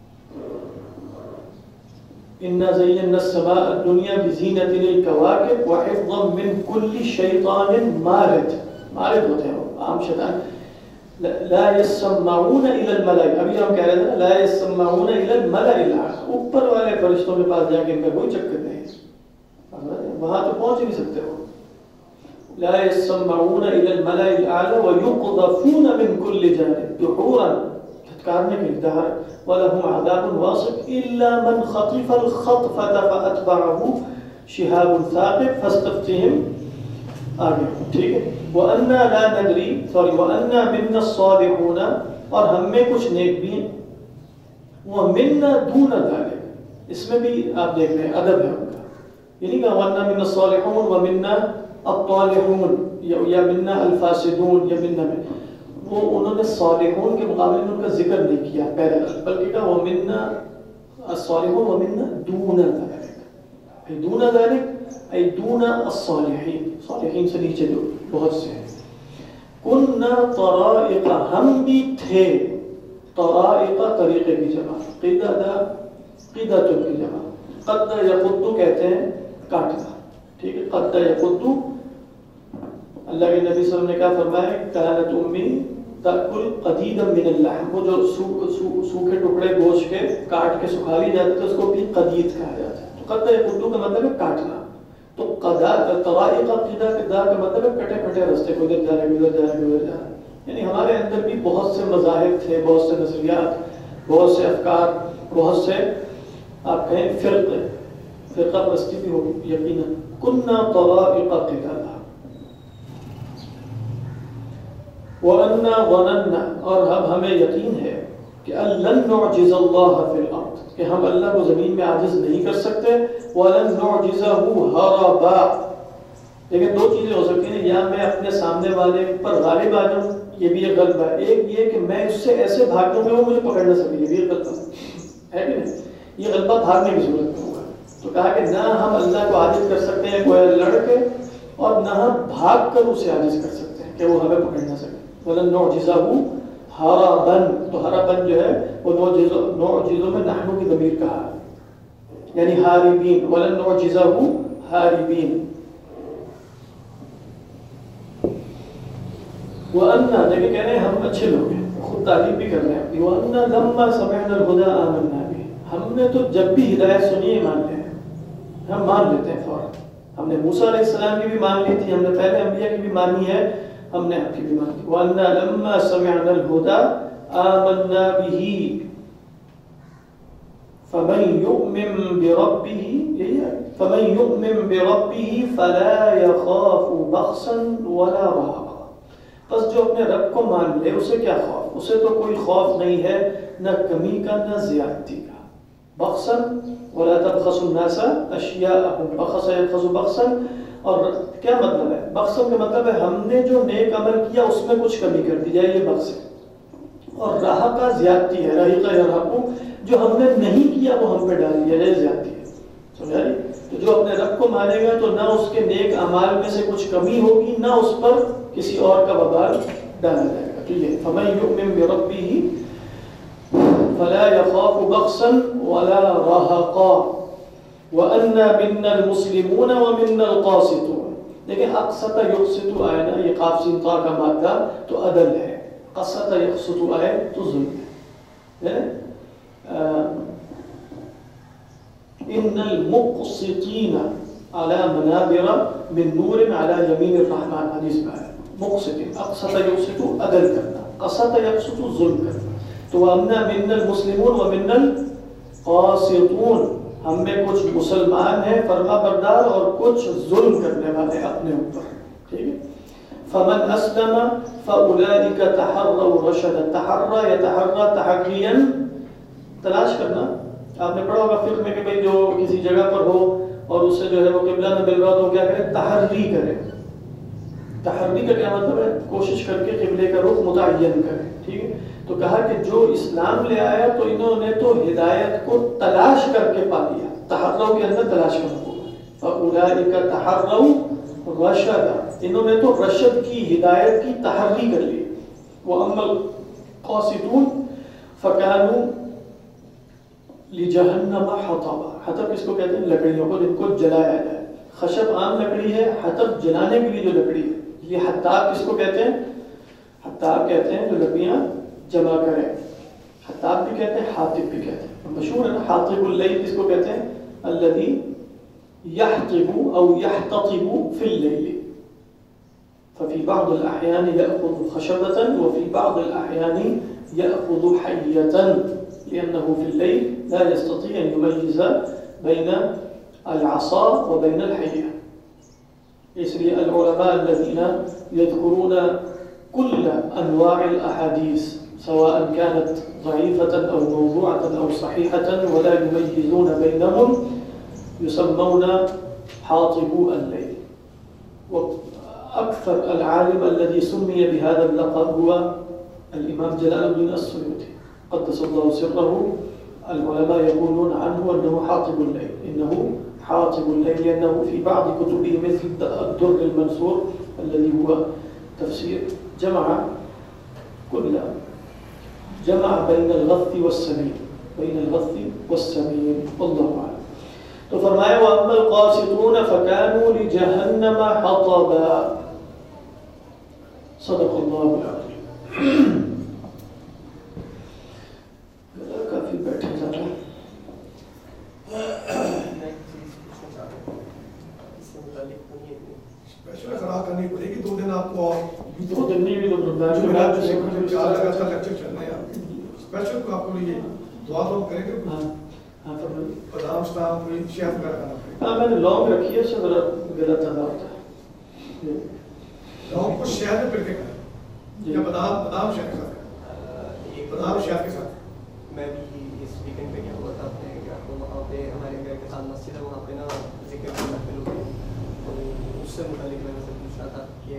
S1: اِنَّا زَيَّنَّا السَّمَاءَ الدُّنْيَا بِزِينَةٍ الْكَوَاكِبِ وَحِفْظًا مِّن كُلِّ شَيْطَانٍ مَارِدٍ. مارد ہوتے ہیں وہ عام شیطان. لا يسمعون الى الملائکہ، ابھی ہم کہہ رہے تھے نا لا يسمعون الى الملأ الاعلی. اوپر والے فرشتوں کے پاس جا کے ان کا کوئی چکر نہیں، وہاں تو پہنچ نہیں سکتے وہ. لا يسمعون إلى الملأ الأعلى ويقذفون من كل جانب دحورا تتكارن في الدهر ولهم عذاب واصب إلا من خطف الخطفة فأتبعه شهاب ثاقب فاستفتهم آگے ٹھیک ہے وَأَنَّا لَا نَدْرِي وَأَنَّا مِنَّا الصَّالِحُونَ اور ہم میں کچھ نیک بھی ہیں وَمِنَّا دُونَ ذَلِكَ اس میں بھی آپ دیکھ رہے ہیں ادب ہے ان کا یعنی کہ وَأَنَّا مِنَّا الصَّالِحُونَ وَمِنَّا الطَّالِحُونَ یا مِنَّا الْفَاسِدُونَ یا مِنَّا وہ انہوں نے صالحون کے مقابلے میں ان کا ذکر نہیں کیا پہلے بلکہ کہا وَمِنَّا الصَّالِحُونَ وَمِنَّا دُونَ ذَلِكَ دُونَ ذَلِكَ ای دون الصالحین صالحین سے نیچے جو بہت سے ہیں کننا طرائق ہم بھی تھے طرائق طریقے کی جمع قدت کی جمع قد یقد کہتے ہیں کاٹنا ٹھیک ہے قد یقد اللہ کے نبی صلی اللہ علیہ وسلم نے کیا فرمایا کانت امی تاکل قدیدا من اللحم وہ جو سوکھے ٹکڑے گوشت کے کاٹ کے سکھا لی جاتے تھے اس کو بھی قدید کہا جاتا ہے تو قد یقد کا مطلب ہے کاٹنا تو طرائق قدا کا مطلب ہے کٹے کٹے راستے کو ادھر جا رہے ادھر جا رہے ادھر جا رہے یعنی ہمارے اندر بھی بہت سے مذاہب تھے بہت سے نظریات بہت سے افکار بہت سے آپ کہیں فرقہ پرستی بھی ہوگی یقیناً کننا طرائق قدا وَأَنَّا ظَنَنَّا اور اب ہمیں یقین ہے کہ لَن نُعْجِزَ اللَّهَ فِي الْأَرْضِ کہ ہم اللہ کو زمین میں عاجز نہیں کر سکتے وَلَن نُعْجِزَهُ هَرَبًا لیکن دو چیزیں ہو سکتی ہیں یا میں اپنے سامنے والے پر غالب آ جاؤں یہ بھی ایک غلبہ ہے ایک یہ کہ میں اس سے ایسے بھاگوں میں وہ مجھے پکڑ نہ سکے یہ بھی ایک غلبہ ہے کہ نہیں یہ غلبہ بھاگنے کی صورت میں ہوگا تو کہا کہ نہ ہم اللہ کو عاجز کر سکتے ہیں کوئی لڑ کے اور نہ ہم بھاگ کر اسے عاجز کر سکتے ہیں کہ وہ ہمیں پکڑ نہ سکے وَلَن نُعْجِزَهُ ہرابن تو ہرابن جو ہے وہ نو چیزوں میں نحنو کی ضمیر کہا یعنی ہاربین ولن نعجزہ ہاربین وَأَنَّا لیکن کہہ رہے ہیں ہم اچھے لوگ ہیں خود تعریف بھی کر رہے ہیں وَأَنَّا لَمَّا سَمِعْنَا الْهُدَىٰ آمَنَّا بِهِ ہم نے تو جب بھی ہدایت سنی ہے مان لے ہیں ہم مان لیتے ہیں فوراً ہم نے موسیٰ علیہ السلام کی بھی مان لی تھی ہم نے پہلے انبیاء کی بھی مانی ہے ہم نے آپ کی بھی مانی وَأَنَّا لَمَّا سَمِعْنَا الْهُدَىٰ آمَنَّا بِهِ فَمَنْ يُؤْمِن بِرَبِّهِ فَلَا يَخَافُ بَخْسًا وَلَا رَهَقًا بس جو اپنے رب کو مان لے اسے کیا خوف اسے تو کوئی خوف نہیں ہے نہ کمی کا نہ زیادتی کا بخسا ولا تبخسوا الناس اشیاءهم بخس يبخس بخسا اور کیا مطلب ہے بخسا کا مطلب ہے ہم نے جو نیک عمل کیا اس میں کچھ کمی کر دی جائے یہ بخس ہے اور راہ کا زیادتی ہے رحیقہ یرحقو جو ہم نے نہیں کیا وہ ہم پہ ڈال دیا جائے زیادتی ہے سمجھا رہی تو جو اپنے رب کو مانے گا تو نہ اس کے نیک اعمال میں سے کچھ کمی ہوگی نہ اس پر کسی اور کا وبال ڈالا جائے گا ٹھیک ہے فَمَن يُؤْمِن بِرَبِّهِ فَلَا يَخَافُ بَخْسًا وَلَا رَهَقًا وَأَنَّا مِنَّا الْمُسْلِمُونَ وَمِنَّا الْقَاسِطُونَ لیکن اقسط یقسط آئے نا یہ قاف سین طا کا مادہ تو عدل ہے قسط یقسط آئے تو ظلم ہے ان المقسطین على منابر من نور على يمين الرحمن حدیث میں ہے مقسطین اقسط یقسط عدل کرنا قسط یقسط ظلم کرنا تو وَأَنَّا مِنَّا الْمُسْلِمُونَ وَمِنَّا الْقَاسِطُونَ ہم میں کچھ مسلمان ہیں فرما بردار اور کچھ ظلم کرنے والے اپنے اوپر ٹھیک ہے فَمَنْ أَسْلَمَ فَأُولَئِكَ تَحَرَّوْا رَشَدًا تحرّا يتحرّا تحرّيًا تلاش کرنا آپ نے پڑھا ہوگا فقہ میں کہ بھئی جو کسی جگہ پر ہو اور اس سے جو ہے وہ قبلہ نہ مل رہا تو کیا کرے تحری کرے تحری کا کیا مطلب ہے کوشش کر کے قبلے کا رخ متعین کرے ٹھیک ہے تو کہا کہ جو اسلام لے آیا تو انہوں نے تو ہدایت کو تلاش کر کے پا لیا تحرّو کے اندر تلاش کرنا ہوگا فَأُولَئِكَ تَحَرَّوْا رَشَدًا انہوں نے تو رشد کی ہدایت کی تحری کر لی وَأَمَّا الْقَاسِطُونَ فَكَانُوا لِجَهَنَّمَ حَطَبًا حطب کس کو کہتے ہیں لکڑیوں کو جن کو جلایا جائے خشب عام لکڑی ہے حطب جلانے کے لیے جو لکڑی ہے یہ حطاب کس کو کہتے ہیں حطاب کہتے ہیں جو لکڑیاں جمع کریں حطاب بھی کہتے ہیں حاطب بھی کہتے ہیں مشہور ہے نا حاطب اللیل کس کو کہتے ہیں الذی یحطب او یحتطب فی اللیل ففي بعض الأحيان يأخذ خشبة وفي بعض الأحيان يأخذ حية لأنه في الليل لا يستطيع أن يميز بين العصا وبين الحية. इसलिए العلماء الذين يذكرون كل أنواع الأحاديث سواء كانت ضعيفة أو موضوعة أو صحيحة ولا يميزون بينهم يسمون حاطبو الليل. وأكثر العالم الذي سمي بهذا اللقب هو الإمام جلال الدين السيوطي قدس الله سره. العلماء يقولون عنه أنه حاطب الليل، إنه حاطب الليل، لأنه في بعض كتبه مثل الدر المنثور الذي هو تفسير جمع بين الغث والسمين، بين الغث والسمين، والله أعلم. تو فرمایا وَأَمَّا الْقَاسِطُونَ فَكَانُوا لِجَهَنَّمَ حَطَبًا. صدق اللہ العظیم. کافی بیٹھے جا رہے ہیں.
S4: اسپیشل خراب کرنی پڑے گی 2 دن آپ کو،
S1: 2 دن نہیں بھی تو
S4: لیکچر چلنا ہے. اسپیشل کو آپ کو یہ دعا تو کریں گے. بادام شام کوئی شیف وغیرہ کرنا پڑے گا.
S1: ہاں میں نے لونگ رکھی ہے، اس سے ذرا غلط ادا ہوتا ہے.
S4: لونگ کو شہد میں پھر کے کریں یا بادام شہد کے ساتھ؟ بادام شہد کے ساتھ.
S5: میں بھی اس ویکینڈ پہ گیا ہوا تھا اپنے گھر کو، وہاں پہ ہمارے گھر کے ساتھ مسجد ہے، وہاں پہ نا ذکر کی محفل ہوتی ہے، تو اس سے متعلق میں نے سے پوچھنا تھا کہ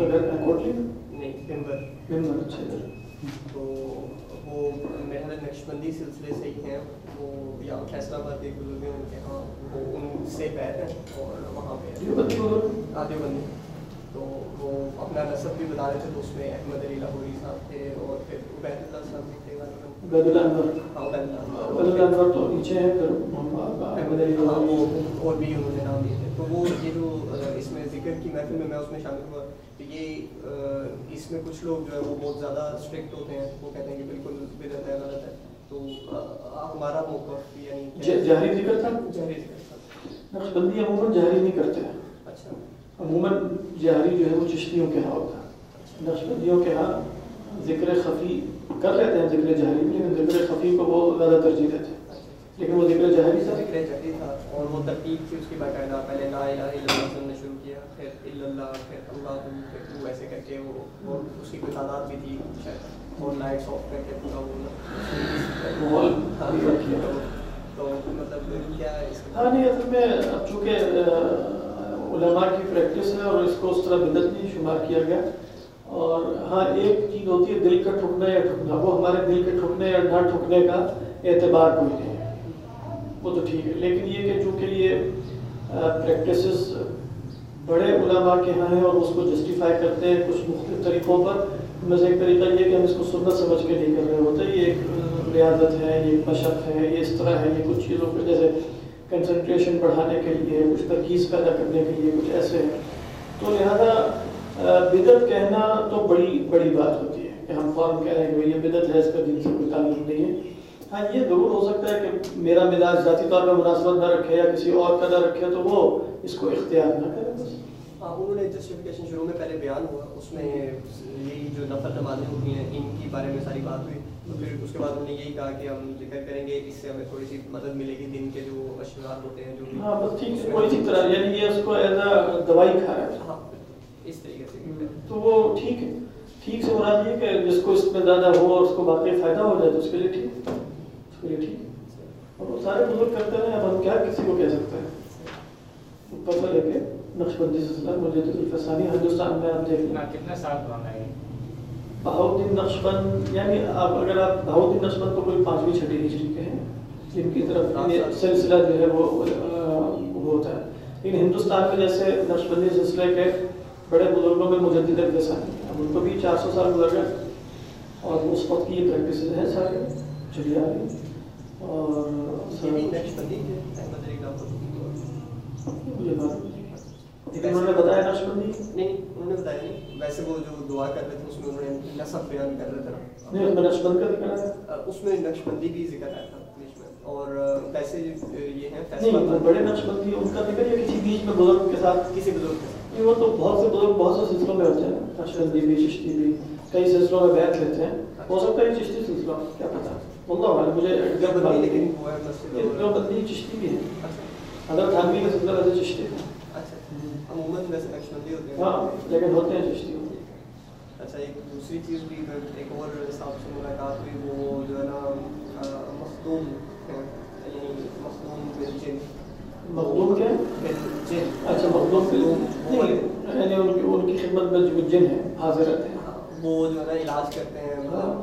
S5: تو وہ میرا نقشبندی سلسلے سے ہی ہیں، وہ یا فیصلہ آباد کے بزرگ ہیں ان کے ہاں، وہ ان سے پیر ہیں اور وہاں پہ دیوبندی، تو وہ اپنا نسب بھی بتا رہے تھے، تو اس میں احمد علی لاہوری صاحب تھے اور پھر عبید اللہ صاحب بھی تھے، عبید اللہ انور
S1: تو نیچے ہے، پھر
S5: احمد علی لاہوری اور بھی انہوں نے نام دیے تھے. تو وہ یہ جو اس میں ذکر کی محفل میں اس میں شامل ہوا، تو یہ اس میں کچھ لوگ جو ہے وہ بہت زیادہ اسٹرکٹ ہوتے ہیں، وہ کہتے ہیں کہ بالکل بدعت ہے، غلط ہے. تو ہمارا موقف یعنی
S1: جہری ذکر تھا.
S5: جہری ذکر تھا.
S1: نقشبندی عموماً جہری نہیں کرتے ہیں.
S5: اچھا.
S1: عموماً جہری جو ہے وہ چشتیوں کے ہاں ہوتا ہے. نقشبندیوں کے ہاں ذکر خفی کر لیتے ہیں، ذکر جہری بھی، لیکن ذکر خفی کو وہ زیادہ ترجیح دیتے ہیں. لیکن وہ ذکر جہری تھا،
S5: ذکر جہری تھا، اور وہ ترتیب تھی اس کی باقاعدہ. پہلے لا الہ الا اللہ سننا شروع کیا، پھر الا اللہ، پھر اللہ، پھر وہ ایسے کر کے وہ، اور اس کی کوئی تعداد بھی تھی شاید، اور لائٹس آف کر کے پورا وہ تو مطلب کیا ہے اس کا؟
S1: ہاں نہیں، اصل میں اب چونکہ علماء کی پریکٹس ہے اور اس کو اس طرح بدعت نہیں شمار کیا گیا. اور ہاں ایک چیز ہوتی ہے دل کا ٹھکنا یا ٹھکنا، وہ ہمارے دل کے ٹھکنے یا نہ ٹھکنے کا اعتبار کوئی نہیں ہے، وہ تو ٹھیک ہے. لیکن یہ کہ چونکہ یہ پریکٹسز بڑے علماء کے ہاں ہیں اور اس کو جسٹیفائی کرتے ہیں کچھ مختلف طریقوں پر. میں سے ایک طریقہ یہ کہ ہم اس کو سنت سمجھ کے نہیں کر رہے ہوتے، یہ ایک ریاضت ہے، یہ ایک مشق ہے، یہ اس طرح ہے، یہ کچھ چیزوں پہ جیسے کنسنٹریشن بڑھانے کے لیے، کچھ ترکیز پیدا کرنے کے لیے، کچھ ایسے ہے. تو لہذا بدعت کہنا تو بڑی بات ہوتی ہے کہ ہم فوراً کہہ رہے ہیں کہ یہ بدعت ہے، اس کا دین سے کوئی تعلق نہیں ہے. ہاں یہ ضرور ہو سکتا ہے کہ میرا مزاج ذاتی طور پر مناسبت نہ رکھے یا کسی اور کا نہ رکھے تو وہ اس کو اختیار نہ کرے. بس
S5: انہوں نے جسٹیفیکیشن شروع میں پہلے بیان ہوا، اس میں یہی جو نفل نمازیں ہوتی ہیں ان کی بارے میں ساری بات ہوئی. تو پھر اس کے بعد انہوں نے یہی کہا کہ ہم ذکر کریں گے، اس سے ہمیں تھوڑی سی مدد ملے گی دن کے جو اشغال ہوتے ہیں جو بھی.
S1: ہاں بس ٹھیک ہے، کوئی طرح یعنی یہ اس کو ایز اے دوائی کھایا ہے.
S5: ہاں اس طریقے سے
S1: تو وہ ٹھیک ہے. ٹھیک سے مراد یہ کہ جس کو اس میں زیادہ ہو اور اس کو باقی فائدہ ہو جائے تو اس کے لیے ٹھیک ہے، اس کے لیے ٹھیک ہے. اور وہ سارے بزرگ کرتے رہے، اب ہم کیا کسی کو کہہ سکتے ہیں. اوپر سے لے کے نقشبندی سلسلہ مجدد الفسانی ہندوستان میں آپ دیکھ لیں
S3: کتنے سال پرانا ہے
S1: بہاؤالدین نقشبند. یعنی آپ اگر آپ بہاؤالدین نقشبند تو کوئی 5ویں 6ویں ہجری کے ہیں، جن کی طرف یہ سلسلہ جو ہے وہ ہوتا ہے. لیکن ہندوستان میں جیسے نقشبندی سلسلے کے بڑے بزرگوں میں مجدد الفسانی ہیں، اب ان کو بھی 400 سال گزر گئے اور اس وقت کی یہ پریکٹسز ہیں سارے چلی آ رہی. اور لیکن انہوں نے بتایا نقشبندی
S5: نہیں، انہوں نے بتایا نہیں. ویسے وہ جو دعا کر رہے تھے اس میں انہوں نے نسب بیان کر رہے تھے.
S1: نہیں، اس میں نقشبند کا ذکر ہے،
S5: اس میں نقشبندی بھی ذکر آیا تھا بیچ میں. اور ویسے یہ ہیں
S1: نہیں بڑے نقشبندی ان کا ذکر ہے کسی بیچ میں بزرگ کے ساتھ،
S5: کسی بزرگ کے ساتھ
S1: نہیں وہ تو بہت سے بزرگ بہت سے سلسلوں میں ہوتے ہیں، نقشبندی بھی، چشتی بھی، کئی سلسلوں میں بیعت لیتے ہیں. ہو سکتا ہے چشتی سلسلہ، کیا پتا، واللہ عالم. مجھے
S5: لیکن وہ ہے مسجد
S1: دیوبندی چشتی بھی ہے. حضرت تھانوی کا سلسلہ ویسے چشتی ہے.
S5: اچھا عموماً ویسے نقشبندی ہوتے ہیں.
S1: ہاں لیکن ہوتے ہیں چشتی.
S5: اچھا ایک دوسری چیز بھی ایک اور صاحب سے ملاقات ہوئی، وہ جو ہے نا مخدوم ہیں، یعنی مخدوم بالجن.
S1: مخدوم کیا ہے؟
S5: بالجن.
S1: اچھا مخدوم نہیں، یعنی ان کی خدمت میں جو جن ہیں حاضر رہتے ہیں.
S5: وہ جو ہے نا علاج کرتے ہیں،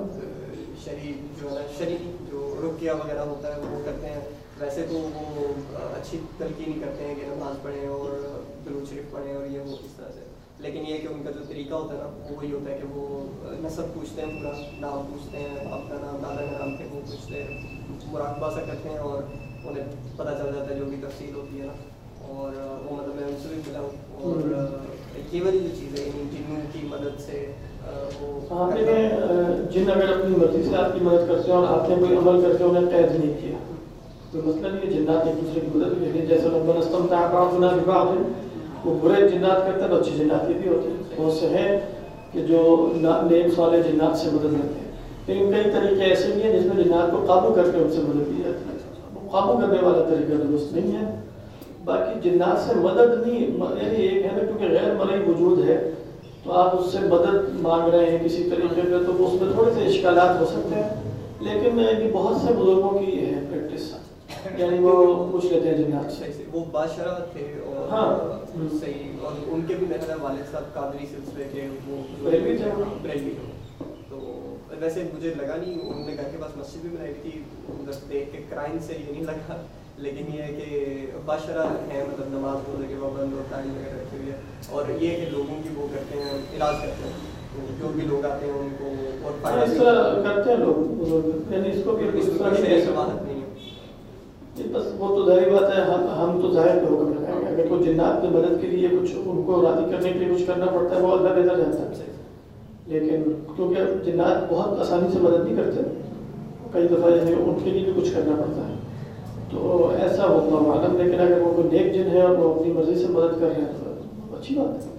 S5: شریف جو ہے نا شریف جو رقیہ وغیرہ ہوتا ہے وہ کرتے ہیں. ویسے تو وہ اچھی تلقین کرتے ہیں کہ نماز پڑھیں اور درود شریف پڑھیں اور یہ وہ اس طرح سے، لیکن یہ کہ ان کا جو طریقہ ہوتا ہے نا وہ وہی ہوتا ہے کہ وہ نسب پوچھتے ہیں، پورا نام پوچھتے ہیں، آپ کا نام، دادا کا نام تھے وہ پوچھتے ہیں، مراقبہ سا کرتے ہیں اور انہیں پتہ چل جاتا ہے جو بھی تفصیل ہوتی ہے نا. اور وہ مطلب میں ان سے بھی ملا ہوں، اور یہ والی جو چیزیں جنوں کی مدد سے
S1: آپ نے جن اگر اپنی مرضی سے آپ کی مدد کرتے ہیں اور آپ نے کوئی عمل کر کے انہیں قید نہیں کیا، کوئی مسئلہ نہیں ہے. جنات ایک دوسرے کی مدد بھی، جیسے ربنا استمتع بعضنا ببعض، وہ برے جنات کرتے ہیں تو اچھے جنات یہ بھی ہوتے ہیں. بہت سے ہیں کہ جو نیک صالح جنات سے مدد لیتے ہیں، لیکن کئی طریقے ایسے بھی ہیں جس میں جنات کو قابو کر کے ان سے مدد دی جاتی ہے. وہ قابو کرنے والا طریقہ درست نہیں ہے. باقی جنات سے مدد نہیں، یعنی ایک ہے نا کیونکہ غیر مرئی وجود ہے تو آپ اس سے مدد مانگ رہے ہیں کسی طریقے پہ، تو اس میں تھوڑے سے اشکالات ہو سکتے ہیں. لیکن یہ بہت سے بزرگوں کی یہ ہے پریکٹس، یعنی وہ پوچھ لیتے ہیں جنات سے.
S5: وہ بادشاہ تھے اور
S1: ہاں
S5: صحیح، اور ان کے بھی میرے والد صاحب قادری سلسلے کے، وہ
S1: بریلوی تھے.
S5: بریلوی تو ویسے مجھے لگا نہیں، انہوں نے گھر کے پاس مسجد بھی بنائی تھی، ادھر دیکھ کے کرائم سے یہ نہیں لگا. لیکن یہ ہے کہ بادشاہ ہیں، مطلب نماز روزے کے پابند اور تعلیم وغیرہ رکھی ہوئی ہے، اور یہ کہ لوگوں کی وہ کرتے ہیں، علاج کرتے ہیں، جو بھی لوگ آتے ہیں ان کو، اور
S1: اس طرح کرتے ہیں لوگ بزرگ، یعنی اس کو بھی اس طرح نہیں ہے. بس وہ تو ظاہر بات ہے، ہم تو ظاہر پہ حکم لگائیں گے. اگر کوئی جنات کی مدد کے لیے کچھ ان کو راضی کرنے کے لیے کچھ کرنا پڑتا ہے وہ اللہ بہتر جانتا ہے. لیکن کیونکہ جنات بہت آسانی سے مدد نہیں کرتے، کئی دفعہ ان کے لیے بھی کچھ کرنا پڑتا ہے، تو ایسا ہوتا معلوم. لیکن اگر وہ کوئی نیک جن ہے اور وہ اپنی مرضی سے مدد کر رہے ہیں تو اچھی بات ہے.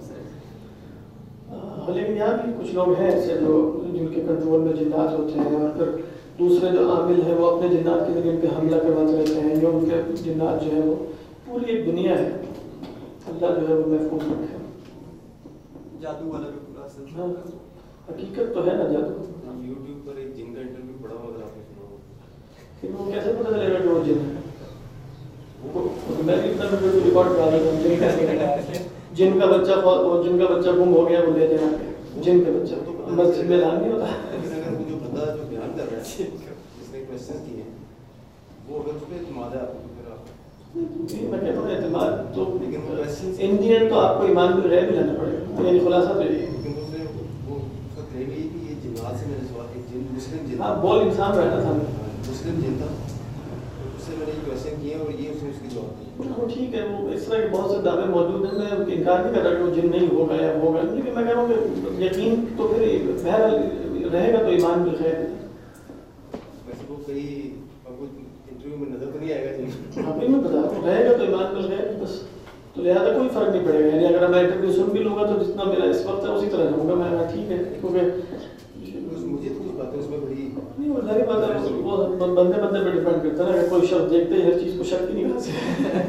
S1: لیکن یہاں بھی کچھ لوگ ہیں ایسے جو جن کے کنٹرول میں جنات ہوتے ہیں، اور پھر دوسرے جو عامل ہیں وہ اپنے جنات کے ذریعے ان پہ حملہ کرواتے رہتے ہیں، یا ان کے جنات جو ہے وہ پوری ایک دنیا ہے. اللہ جو ہے وہ محفوظ رکھے.
S5: جادو والا بھی پورا اصل.
S1: ہاں حقیقت تو ہے نا جادو.
S6: یوٹیوب پر ایک جن کا انٹرویو پڑا ہوا، اگر آپ نے سنا ہو.
S1: لیکن وہ کیسے پتہ چلے گا کہ وہ جن ہے؟ میں بھی اتنا ویڈیو ریکارڈ کرا رہا ہوں. جن کا بچہ گم ہو گیا وہ لے جانا کے جن کا بچہ مسجد میں اعلان نہیں ہوتا.
S6: لیکن اگر وہ جو بندہ جو بیان کر رہا ہے، جس نے کوشچن کیے ہیں، وہ اگر اس پہ اعتماد ہے آپ کو، پھر آپ
S1: میں کہتا ہوں اعتماد تو انڈین تو آپ کو ایمان بالغیب بھی لانا پڑے گا. یعنی خلاصہ تو یہ ہے.
S6: لیکن اس نے وہ اس کا کہہ گئی کہ یہ جنات سے میرے سوال، ایک جن مسلم جن
S1: ہاں بول انسان رہتا تھا،
S6: مسلم جن تھا، اس سے میں نے یہ کوشچن کیے اور یہ اس نے اس کی جواب دی.
S1: وہ ٹھیک ہے، وہ اس طرح کے بہت سے دعوے موجود ہیں. میں انکار نہیں کر رہا کہ وہ جن نہیں ہوگا یا ہوگا، لیکن میں کہہ رہا ہوں کہ یقین تو پھر بہرحال رہے گا تو ایمان بالخیر.
S6: ویسے وہ کئی آپ کو انٹرویو میں نظر تو نہیں آئے گا جن.
S1: ہاں میں بتا رہا ہوں رہے گا تو ایمان بالخیر بس. تو لہٰذا کوئی فرق نہیں پڑے گا. یعنی اگر میں انٹرویو سن بھی لوں گا تو جتنا میرا اس وقت ہے اسی طرح رہوں گا میں. ٹھیک ہے، کیونکہ
S6: مجھے تو کچھ باتیں اس میں بڑی
S1: نہیں، وہ ظاہر بات ہے، وہ بندے پہ ڈیپینڈ کرتا ہے نا. اگر کوئی شخص دیکھتے ہی ہر چیز کو شک ہی نہیں کر سکتے.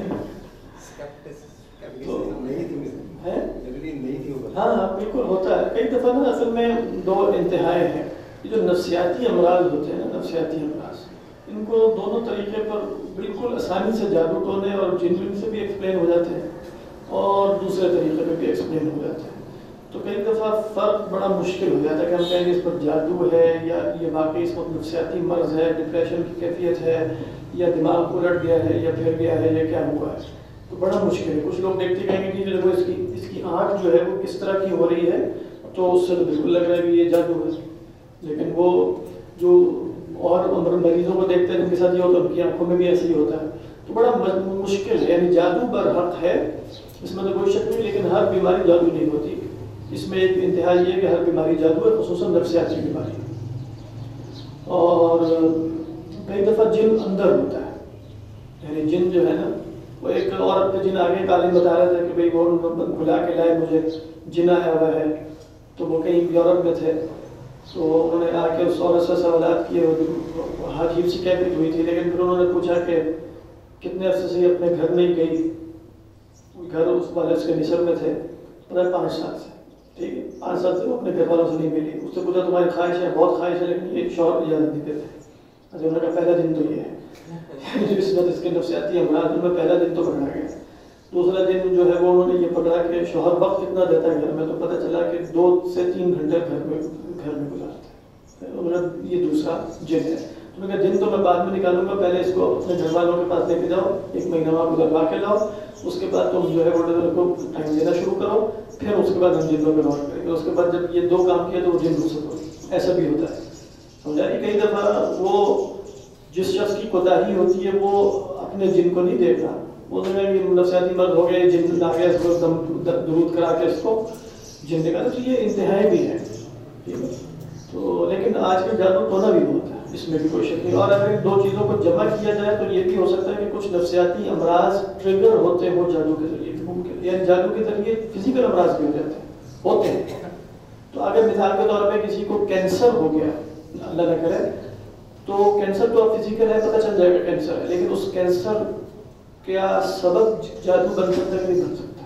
S1: ہاں ہاں بالکل ہوتا ہے. کئی دفعہ نا اصل میں دو انتہائیں ہیں. یہ جو نفسیاتی امراض ہوتے ہیں نا، نفسیاتی امراض، ان کو دونوں طریقے پر بالکل آسانی سے جادو ٹونے اور جن سے بھی ایکسپلین ہو جاتے ہیں اور دوسرے طریقے پہ بھی ایکسپلین ہو جاتے ہیں. تو کئی دفعہ فرق بڑا مشکل ہو جاتا ہے کہ ہم کہیں گے اس پر جادو ہے یا یہ واقعی اس وقت نفسیاتی مرض ہے، ڈپریشن کی کیفیت ہے، یا دماغ الٹ گیا ہے یا پھر گیا ہے یا کیا ہوا ہے. تو بڑا مشکل ہے. کچھ لوگ دیکھتے کہیں گے کہ دیکھو اس کی آنکھ جو ہے وہ کس طرح کی ہو رہی ہے، تو اس سے بالکل لگ رہا ہے کہ یہ جادو ہے. لیکن وہ جو اور مریضوں کو دیکھتے ہیں جن کے ساتھ یہ ہوتا ہے ان کی آنکھوں میں بھی ایسے ہی ہوتا ہے. تو بڑا مشکل ہے. یعنی جادو برحق ہے، اس میں تو کوئی شک نہیں، لیکن ہر بیماری جادو نہیں ہوتی. اس میں ایک انتہا یہ ہے کہ ہر بیماری جادو ہے، خصوصاً نفسیاتی بیماری. اور کئی دفعہ جن اندر ہوتا ہے، یعنی جن جو ہے نا وہ ایک عورت پہ جن آگے ایک عالم بتا رہا تھا کہ بھئی وہ بلا کے لائے مجھے جن آیا ہوا ہے. تو وہ کہیں یورپ میں تھے, تو انہوں نے آ کے اس عورت سے سوالات کیے, عجیب سی کیفیت ہوئی تھی. لیکن پھر انہوں نے پوچھا کہ کتنے عرصے سے اپنے گھر نہیں گئی. گھر اس والے کے مصر میں تھے, 5 سال سے. ٹھیک ہے, 5 سال سے وہ اپنے گھر والوں سے نہیں ملی. اس سے پوچھا تمہاری خواہش ہے؟ بہت خواہش ہے, لیکن یہ شوہر اجازت نہیں دیتے. اچھا, انہوں نے کہا پہلا دن تو یہ ہے. اس وقت اس کے نفسیاتی امراض میں پہلا دن تو پکڑا گیا. دوسرا دن جو ہے وہ انہوں نے یہ پکڑا کہ شوہر وقت کتنا دیتا ہے گھر میں, تو پتہ چلا کہ 2 سے 3 گھنٹے گھر میں گزارتے ہیں. انہوں نے یہ دوسرا جن ہے. تو میں کہا جن تو میں بعد میں نکالوں گا, پہلے اس کو اپنے گھر والوں کے پاس لے کے جاؤ, 1 مہینہ وہاں گزروا کے لاؤ, اس کے بعد تم جو ہے وہ کو ٹائم دینا شروع کرو, پھر اس کے بعد ہم جنوں پہ غور کریں گے. اس کے بعد جب یہ 2 کام کیا تو وہ جن رخصت ہو. ایسا بھی ہوتا ہے, سمجھا. کئی دفعہ وہ جس شخص کی کوتاہی ہوتی ہے وہ اپنے جن کو نہیں دیکھ رہا, وہ نفسیاتی مرض ہو گئے, جن لا کے اس کو درود کرا کے اس کو جن نکالا. تو یہ انتہائی بھی ہے. تو لیکن آج کل جادو ٹونا بھی بہت ہے, اس میں بھی کوئی شک نہیں. اور اگر 2 چیزوں کو جمع کیا جائے تو یہ بھی ہو سکتا ہے کہ کچھ نفسیاتی امراض ٹریگر ہوتے ہوں جادو کے ذریعے. یعنی جادو کے ذریعے فزیکل امراض بھی ہو جاتے ہیں, ہوتے ہیں. تو اگر مثال کے طور پہ کسی کو کینسر ہو گیا, اللہ نہ کرے, تو کینسر تو فزیکل ہے, پتہ چل جائے گا کینسر ہے, لیکن اس کینسر کیا سبب جادو بن سکتا ہے کہ نہیں بن سکتا؟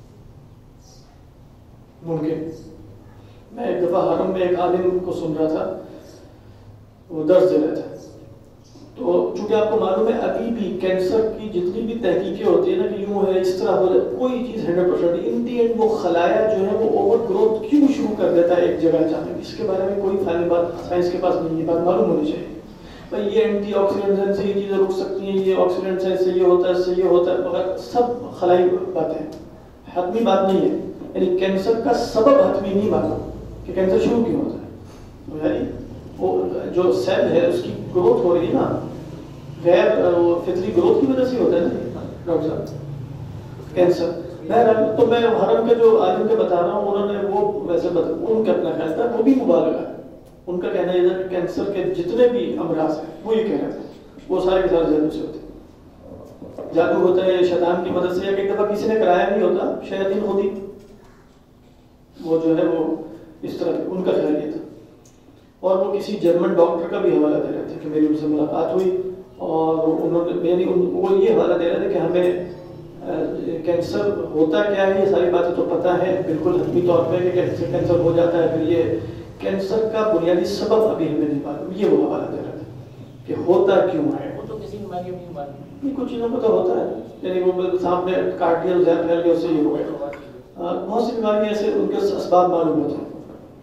S1: ممکن. میں ایک دفعہ حرم میں ایک عالم کو سن رہا تھا, وہ درس دے رہے تھے. تو چونکہ آپ کو معلوم ہے ابھی بھی کینسر کی جتنی بھی تحقیقیں ہوتی ہیں نا کہ یوں ہے اس طرح ہو جائے, کوئی چیز 100% ان دی اینڈ وہ خلایا جو ہے وہ اوور گروتھ کیوں شروع کر دیتا ہے ایک جگہ اچانک, اس کے بارے میں کوئی فائنل بات سائنس کے پاس نہیں. یہ بات معلوم ہونی چاہیے. بھائی یہ اینٹی آکسیڈنٹس ہیں, سے یہ چیزیں رک سکتی ہیں, یہ آکسیڈنٹس ہیں, اس سے یہ ہوتا ہے, اس سے یہ ہوتا ہے, مگر سب خلائی باتیں ہیں, حتمی بات نہیں ہے. یعنی کینسر کا سبب حتمی نہیں معلوم کہ کینسر شروع کیوں ہوتا ہے. یعنی وہ جو سیل ہے اس کی گروتھ ہو رہی ہے نا, غیر فطری گروتھ کی وجہ سے ہوتا ہے نا ڈاکٹر صاحب کینسر. بہرحال تو میں حرم کے جو عالم کے بتا رہا ہوں, انہوں نے وہ ویسے ان کا اپنا خیال تھا, وہ بھی مبالغہ ہے. ان کا کہنا یہ تھا کہ کینسر کے جتنے بھی امراض ہیں وہ یہ کہہ رہے تھے وہ سارے کے سارے جادو سے ہوتے ہیں. جادو ہوتا ہے شیطان کی مدد سے, یا کئی دفعہ کسی نے کرایا نہیں ہوتا, شیاطین ہوتی وہ جو ہے وہ اس طرح ان کا خیال یہ تھا. اور وہ کسی جرمن ڈاکٹر کا بھی حوالہ دے رہے تھے کہ میری ان سے ملاقات ہوئی, اور انہوں نے یعنی وہ یہ حوالہ دے رہے تھے کہ ہمیں کینسر ہوتا کیا ہے یہ ساری باتیں تو پتہ ہے بالکل حتمی طور پہ کہ کینسر ہو جاتا ہے, پھر یہ کینسر کا بنیادی سبب ابھی ہمیں نہیں معلوم. یہ وہ حوالہ دے رہے تھے کہ ہوتا کیوں ہے.
S3: وہ تو کسی بیماری میں نہیں معلوم,
S1: کچھ چیزوں کو تو ہوتا ہے, یعنی وہ سامنے کاٹ دیا, زہر پھیل گیا, اس سے یہ ہو گیا. بہت سی بیماریاں ایسے ان کے اسباب معلوم ہوتے ہیں.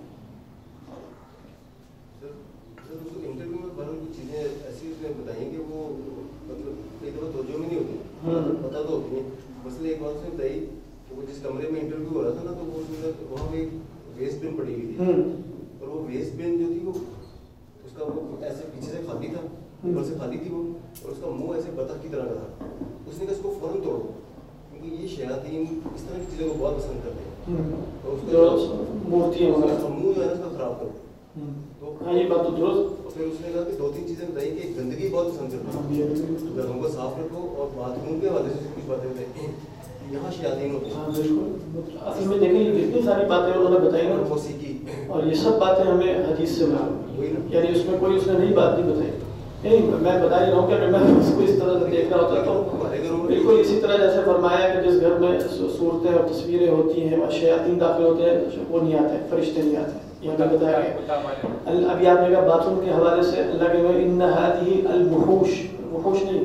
S6: انٹرویو میں بہت کچھ چیزیں ایسی اس نے بتائی کہ وہ مطلب کئی دفعہ توجہ میں نہیں ہوتی, پتہ تو ہوتی ہیں. مسئلہ ایک بات اس نے بتائی کہ وہ جس کمرے میں انٹرویو ہو رہا تھا نا, تو وہ وہاں ایک ویسٹ بن پڑی ہوئی تھی, اور وہ ویسٹ بن جو تھی وہ اس کا وہ ایسے پیچھے سے خالی تھا, اوپر سے خالی تھی وہ, اور اس کا منہ ایسے بطخ کی طرح کا تھا. اس نے کہا اس کو فوراً توڑو, کیونکہ یہ شیاطین اس طرح کی چیزوں کو بہت پسند کرتے ہیں, اور اس کا منہ جو ہے اس کا خراب کرو. تو
S1: ہاں یہ بات تو درست.
S6: پھر اس نے کہا کہ 2-3 چیزیں بتائی کہ گندگی بہت پسند کرتے ہیں, گھروں کو صاف رکھو, اور باتھ روم کے حوالے سے کچھ باتیں بتائی یہاں شیاطین ہوتے ہیں.
S1: ہاں بالکل. اصل میں دیکھیں یہ جتنی ساری باتیں انہوں نے بتائی نا,
S6: موسیقی,
S1: اور یہ سب باتیں ہمیں حدیث سے معلوم, یعنی اس میں کوئی اس نے نئی بات نہیں بتائی. نہیں میں بتا ہی رہا ہوں کہ اگر میں اس کو اس طرح سے دیکھ رہا ہوتا تو بالکل اسی طرح جیسے فرمایا کہ جس گھر میں صورتیں اور تصویریں ہوتی ہیں اور شیاطین داخل ہوتے ہیں وہ نہیں آتے, فرشتے نہیں آتے. یہاں کا بتایا گیا. ابھی آپ نے کہا باتھ روم کے حوالے سے, اللہ کے ان هذه الوحوش, وحوش نہیں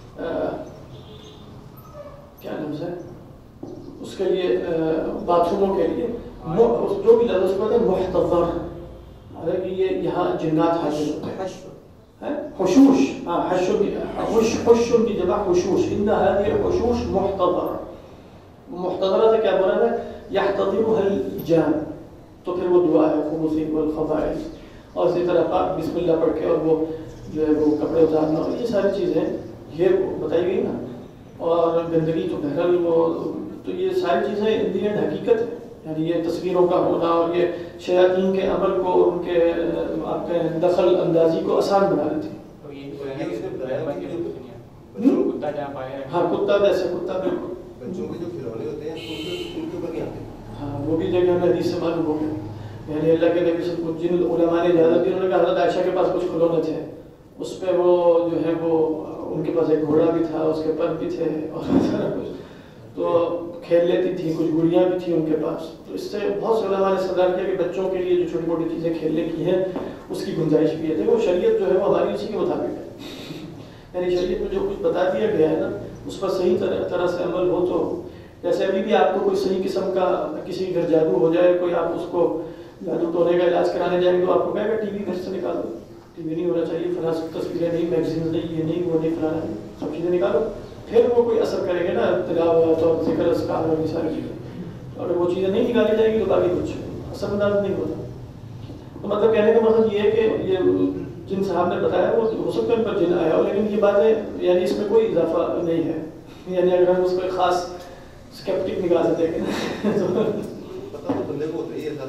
S1: کیا لفظ ہے اس کے لیے, باتھ روموں کے لیے جو بھی لفظ پڑھتے ہیں محتضر, حالانکہ یہ یہاں جنات حاضر ہوتے ہیں. حشوش, حش کی جمع حشوش. ان هذه الحشوش محتضر. محتضرہ سے کیا بولا ہے, يحتضرها الجان. تو پھر وہ دعا ہے خبث والخبائث, اور اسی طرح پاک بسم اللہ پڑھ کے اور وہ جو ہے وہ کپڑے اتارنا, اور یہ ساری چیزیں یہ بتائی گئی نا. اور گندگی تو بہرحال وہ تو یہ ساری چیزیں اندی اینڈ حقیقت ہے, یعنی یہ تصویروں کا ہونا اور یہ شیاطین کے عمل کو, ان کے آپ کے دخل اندازی کو آسان بنا دیتی.
S6: یہ اس نے بتایا کہ
S3: कुत्ता जहाँ पाया है।
S1: हाँ कुत्ता, वैसे कुत्ता बिल्कुल।
S6: बच्चों के जो खिलौने होते हैं उनके ऊपर नहीं आते।
S1: हाँ वो भी जगह हमें हदीस से मालूम हो गया, यानी अल्लाह के नबी से कुछ जिन उलमा ने इजाज़त दी, उन्होंने कहा हज़रत आयशा के पास कुछ खिलौने थे, उस पर वो जो है वो उनके पास एक घोड़ा भी था, उसके पर भी थे और सारा कुछ, तो खेल लेती थी, कुछ गुड़ियाँ भी थी उनके पास। तो इससे बहुत से उलमा ने इस्तेदलाल किया कि बच्चों के लिए जो छोटी मोटी चीज़ें खेलने की हैं उसकी गुंजाइश भी है। देखो शरीयत जो है वो हमारी उसी के मुताबिक है, यानी शरीयत में जो कुछ बता दिया गया है ना उस पर सही तरह से अमल हो। तो जैसे अभी भी आपको कोई सही किस्म का किसी घर जादू हो जाए, कोई आप उसको जादू टोने का इलाज कराने जाएंगे तो आपको कहेगा टीवी घर से निकालो, टीवी नहीं होना चाहिए, फलां तस्वीरें नहीं, मैगजीन नहीं, ये नहीं, वो नहीं, फलाना नहीं, सब चीज़ें निकालो, फिर वो कोई असर करेंगे ना तिलावत और ज़िक्र अस्कार और ये सारी चीज़ें। और वो चीज़ें नहीं निकाली जाएगी तो बाकी कुछ असरअंदाज नहीं होता। तो मतलब कहने का मतलब ये है कि ये जिन साहब ने बताया वो हो सकता है उन पर जिन आया हो, लेकिन ये बातें यानी इसमें कोई इजाफा नहीं है, यानी अगर हम उसको खास स्केप्टिक निकाल देंगे तो
S6: पता वो बंदे को होता है, ये हर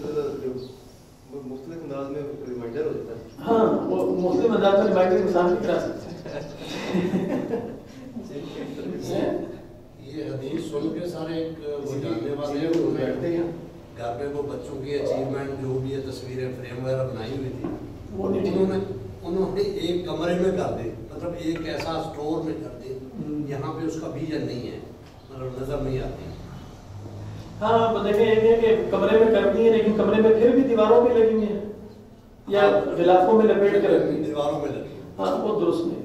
S6: कोई मुख्तलिफ अंदाज में रिमाइंडर हो जाता है।
S1: हाँ वो मुस्लिम अंदाज में रिमाइंडर इंसान भी करा सकते हैं।
S7: ये हदीस सुन के सारे एक वो जानने वाले हैं, वो बैठते हैं घर में, वो बच्चों की अचीवमेंट जो भी है तस्वीरें फ्रेम वगैरह बनाई हुई थी,
S1: वो नहीं,
S7: उन्होंने एक कमरे में कर दी, मतलब एक ऐसा स्टोर में कर दी, यहाँ पे उसका विजन नहीं है, मतलब नजर नहीं आती।
S1: हाँ देखें एक है कि कमरे में कर दी है, लेकिन कमरे में फिर भी दीवारों पे लगी हुई है या गिलाफों में लपेट के रख दी,
S7: दीवारों में लगी।
S1: हाँ वो दुरुस्त नहीं।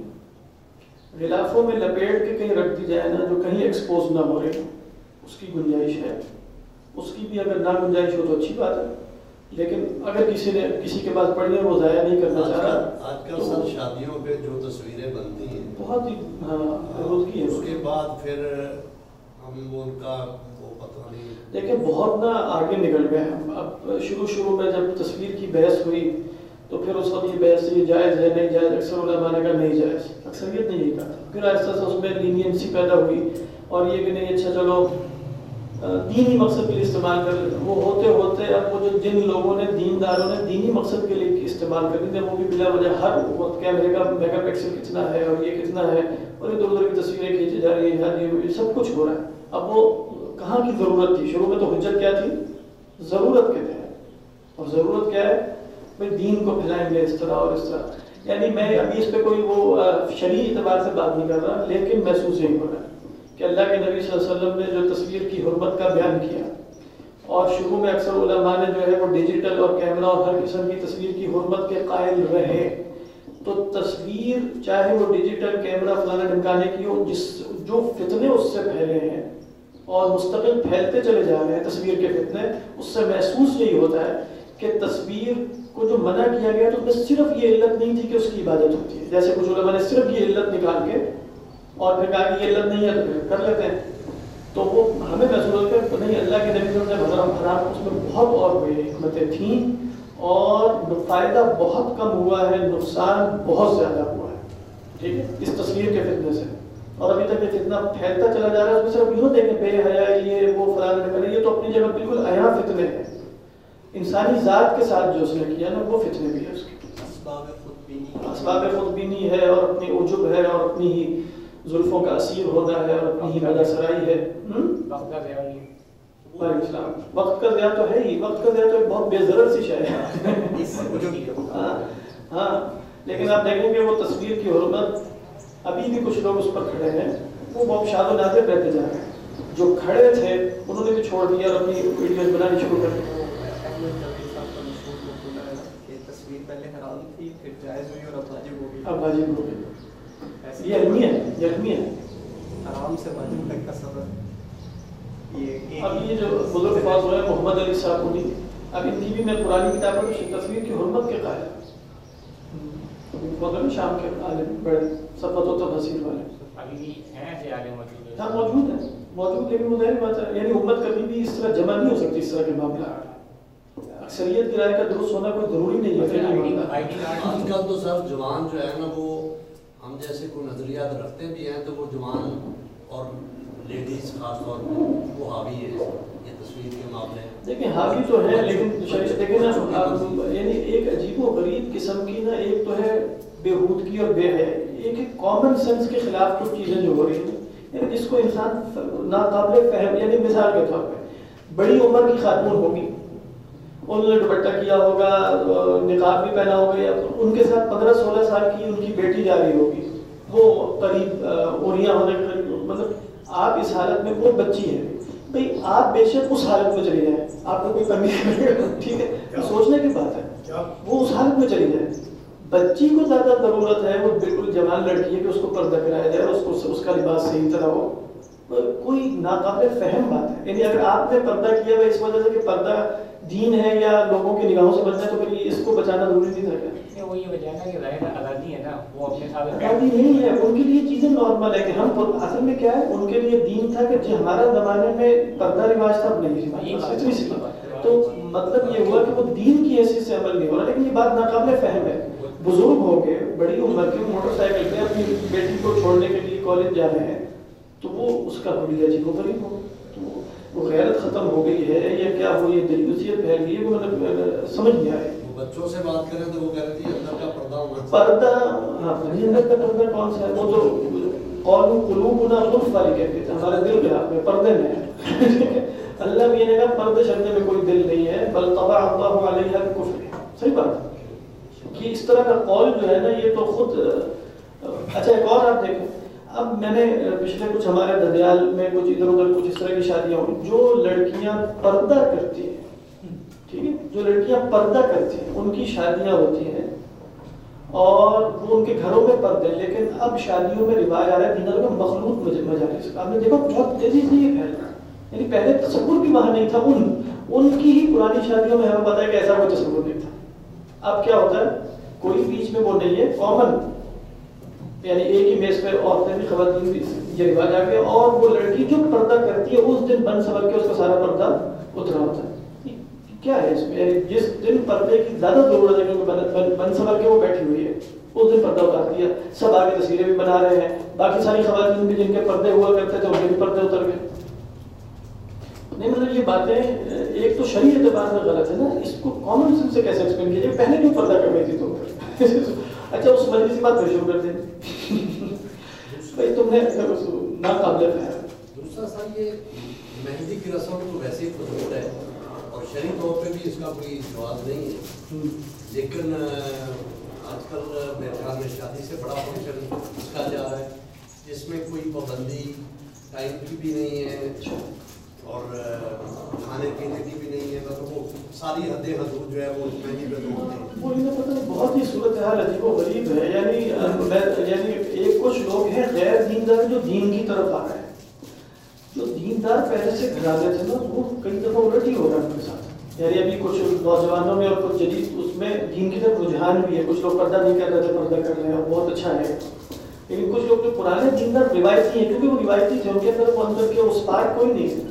S1: गिलाफों में लपेट के कहीं रख दी जाए ना, जो कहीं एक्सपोज ना हो रही, उसकी गुंजाइश है, उसकी भी अगर ना गुंजाइश हो तो अच्छी बात है, लेकिन अगर किसी के पास पड़ी है वो ज़ाया नहीं करना चाह रहा।
S7: आजकल सब शादियों पे जो तस्वीरें बनती हैं
S1: बहुत ही जरूरत की है,
S7: उसके बाद फिर हम उनका वो पता नहीं।
S1: देखिए बहुत ना आगे निकल गए हम। अब शुरू में जब तस्वीर की बहस हुई तो फिर उस वक्त ये बहस ये जायज़ है नहीं जायज़, अक्सर उलमा ने कहा नहीं जायज़, अक्सरियत ने यही कहा। फिर आहिस्ता आहिस्ता उसमें लीनियंसी पैदा हुई और ये कि नहीं अच्छा चलो दीनी मकसद के लिए इस्तेमाल कर लेते। वो होते होते अब वो जो जिन लोगों ने दीनदारों ने दीनी मकसद के लिए इस्तेमाल कर लेते, वो भी बिला वजह हर वक्त कैमरे का मेगापिक्सल कितना है और ये कितना है और इधर उधर की तस्वीरें खींची जा रही है, ये सब कुछ हो रहा है। अब वो कहाँ की ज़रूरत थी? शुरू में तो हुज्जत क्या थी? ज़रूरत के थे, और ज़रूरत क्या है भाई दीन को फैलाएंगे इस तरह और इस तरह। यानी मैं अभी इस पर कोई वो शरई एतबार से बात नहीं कर रहा, लेकिन महसूस यही हो रहा है कि अल्लाह के नबी सल्लल्लाहु अलैहि वसल्लम ने जो तस्वीर की हुर्मत का बयान किया, और शुरू में अक्सर उलमा ने जो है वो डिजिटल और कैमरा और हर किस्म की तस्वीर की हुर्मत के कायल रहे। तो तस्वीर चाहे वो डिजिटल कैमरा फलाना ढमकाने की हो, जो फितने उससे फैले हैं और मुस्तकिल फैलते चले जा रहे हैं तस्वीर के फितने, उससे महसूस यही होता है कि तस्वीर को जो मना किया गया तो बस सिर्फ ये इल्लत नहीं थी कि उसकी इबादत होती है, जैसे कुछ उलमा ने सिर्फ ये इल्लत निकाल के और फिर कहा कि ये इल्लत नहीं है तो फिर कर लेते हैं। तो वो हमें महसूस होता है नहीं, अल्लाह के नबी ने हराम उसमें बहुत और हिकमतें थीं और फ़ायदा बहुत कम हुआ है, नुकसान बहुत ज़्यादा हुआ है, ठीक है, इस तस्वीर के फितने से। और अभी तक ये फितना फैलता चला जा रहा है। उसमें सिर्फ यूँ देखें बेहया ये वो फलाना करे, ये तो अपनी जगह बिल्कुल अया फितने हैं। इंसानी ज़ात के साथ जो उसने किया ना वो फितने भी है उसके, असबाब खुदबीनी है और अपनी उजुब है और अपनी ही जुल्फों का असीर होना है और अपनी ही नदासराई है।
S3: वक्त का ज़िया
S1: वक्त का ज़िया तो है ही, वक्त का ज़िया तो एक बहुत बेज़रर सी शय है। हाँ लेकिन आप देखेंगे वो तस्वीर की हुर्मत अभी भी कुछ लोग उस पर खड़े हैं, वो बहुत शादो नादिर रहते जा रहे हैं। जो खड़े थे उन्होंने भी छोड़ दिया और अपनी वीडियोस बनानी शुरू कर दी।
S5: तस्वीर पहले हराम थी फिर जायज़ हुई और अब वाजिब हो गई।
S1: अब वाजिब हो गई, ये अलमी है
S5: हराम से वाजिब तक का सफर। ये
S1: अब ये जो बुजुर्ग फाज हुए मोहम्मद अली साहब, अब इनकी भी मैं पुरानी किताब पढ़ी, तस्वीर की हुर्मत के कायल शाम के आलिम बड़े सफत और तफसीर वाले
S3: अभी भी हैं ऐसे आगे मौजूद है।
S1: हाँ मौजूद, लेकिन वो जाहिर बात है यानी उम्मत कभी भी इस तरह जमा नहीं हो सकती इस तरह के मामला। अक्सरियत की राय का दुरुस्त होना कोई जरूरी नहीं है।
S7: आजकल तो सर जवान जो है ना वो हम जैसे कोई नजरियात रखते भी हैं तो वो जवान और लेडीज खास तौर पर वो हावी है ये तस्वीर के मामले।
S1: देखिए हावी तो है, लेकिन देखें ना यानी एक अजीब व गरीब किस्म की ना, एक तो है बेहूदगी और एक कॉमन सेंस के खिलाफ कुछ चीज़ें जो हो रही हैं, यानी जिसको इंसान नाकाबिल फहम, यानी मिसाल के तौर पे बड़ी उम्र की खातून होगी, उन्होंने दुपट्टा किया होगा, निकाब भी पहना होगा, या उनके साथ 15-16 साल की उनकी बेटी जा रही होगी, वो करीब ओरियाँ होने के करीब, मतलब आप इस हालत में, वो बच्ची है भाई, आप बेशक उस हालत में चली जाए, आपको कोई कमी नहीं, ठीक है, सोचने की बात है, वो उस हालत में चली जाए। बच्ची को ज़्यादा ज़रूरत है, वो बिल्कुल जवान लड़की है कि उसको पर्दा कराया जाए, उसको उसका लिबास सही तरह हो, कोई नाकाबिल फहम बात है। यानी अगर आपने पर्दा किया हुआ इस वजह से कि पर्दा दीन है या लोगों की निगाहों से बचना है, तो फिर इसको बचाना जरूरी नहीं था क्या?
S3: वो ये वजह है ना कि ज़ाहिर आज़ादी है ना, वो अपने साथ
S1: आज़ादी नहीं है, उनके लिए चीज़ें नॉर्मल है कि हम असल में क्या है, उनके लिए दीन था कि जो हमारा ज़माने में पर्दा रिवाज था, अब नहीं रिवाज, इतनी सी बात। तो मतलब ये हुआ कि वो दीन की हैसियत से अमल नहीं हो रहा, लेकिन ये बात नाकाबिल फहम है। बुजुर्ग हो गए, बड़ी उम्र के, मोटरसाइकिल पे अपनी बेटी को छोड़ने के लिए कॉलेज जा रहे हैं, तो वो उसका बड़ी अजीबोगरीब हो, तो वो गैरत खत्म हो गई है या क्या हो, ये दिलगुसियत फैल गई है, वो मतलब समझ नहीं आ रही।
S7: बच्चों से बात करें तो वो कह रही थी अंदर का पर्दा होना,
S1: पर्दा, हाँ अंदर का पर्दा कौन सा है, वो जो कौलू कुलूबुना गुल्फ वाली कहते थे, हमारे दिल के हाथ में, पर्दे में है। अल्लाह भी ने कहा पर्दे शर्दे में कोई दिल नहीं है, बल तबा अल्लाहु अलैहा बिकुफ्र, सही बात कि इस तरह का कौल जो है ना, ये तो खुद अच्छा। एक और आप देखें, अब मैंने पिछले कुछ हमारे ददियाल में कुछ इधर उधर कुछ इस तरह की शादियाँ हुई, जो लड़कियाँ पर्दा करती हैं, ठीक है, जो लड़कियाँ पर्दा करती हैं उनकी शादियाँ होती हैं और वो उनके घरों में पर्दे, लेकिन अब शादियों में रिवाज आ रहा है दिनों में मखलूत मजालिस। आपने देखा बहुत तेजी से ये फैल रहा है, यानी पहले तसव्वुर भी वहाँ नहीं था, उनकी ही पुरानी शादियों में हमें पता है कि ऐसा कोई तसव्वुर नहीं था। अब क्या होता है, कोई बीच में वो नहीं है, कॉमन, यानी एक ही मेज पे औरतें भी खवातीन भी, ये रिवाज आ गया। और वो लड़की जो पर्दा करती है उस दिन बन संभल के उसका सारा पर्दा उतरा होता है। क्या है इसमें, यानी जिस दिन पर्दे की ज्यादा जरूरत है क्योंकि बन संभल के वो बैठी हुई है, उस दिन पर्दा उतार दिया, सब आगे तस्वीरें भी बना रहे हैं, बाकी सारी खवातीन भी जिनके पर्दे हुआ करते थे उनके भी पर्दे उतर गए। नहीं मतलब ये बातें एक तो शरीय एतबार में गलत है ना, इसको कॉमन सेंस से कैसे एक्सप्लेन कीजिए, पहले क्यों पर्दा कर रही थी तुम? अच्छा उस मजलिस की बात फिर शुरू कर दें भाई, तुमने नाकाबिल फहम।
S7: दूसरा सर ये मेहंदी की रस्म तो वैसे ही मजबूत है और शरीय तौर पे भी इसका कोई जवाब नहीं है, लेकिन आजकल मेरे ख्याल में शादी से बड़ा फंक्शन इसका जा रहा है जिसमें कोई पाबंदी टाइम की भी नहीं है और खाने पीने की भी नहीं है, मतलब वो सारी हदें हदूद जो है वो मेहंदी पे तोड़ते हैं।
S1: वो इन्हें पता नहीं, बहुत ही सूरत हाल अजीब और गरीब है। यानी एक कुछ लोग हैं गैर दीनदार जो दीन की तरफ आ रहे हैं, जो दीनदार पहले से घराने थे ना, वो कई दफ़ा उलट ही हो रहा है उनके साथ। यानी अभी कुछ नौजवानों में और कुछ जदीद उसमें दीन की तरफ रुझान भी है, कुछ लोग पर्दा नहीं कर रहे थे, पर्दा कर रहे हैं, बहुत अच्छा है। लेकिन कुछ लोग जो पुराने दीनदार रिवायती हैं, क्योंकि वो रिवायती थे, उनके अंदर वो अंदर के उस पार कोई नहीं है।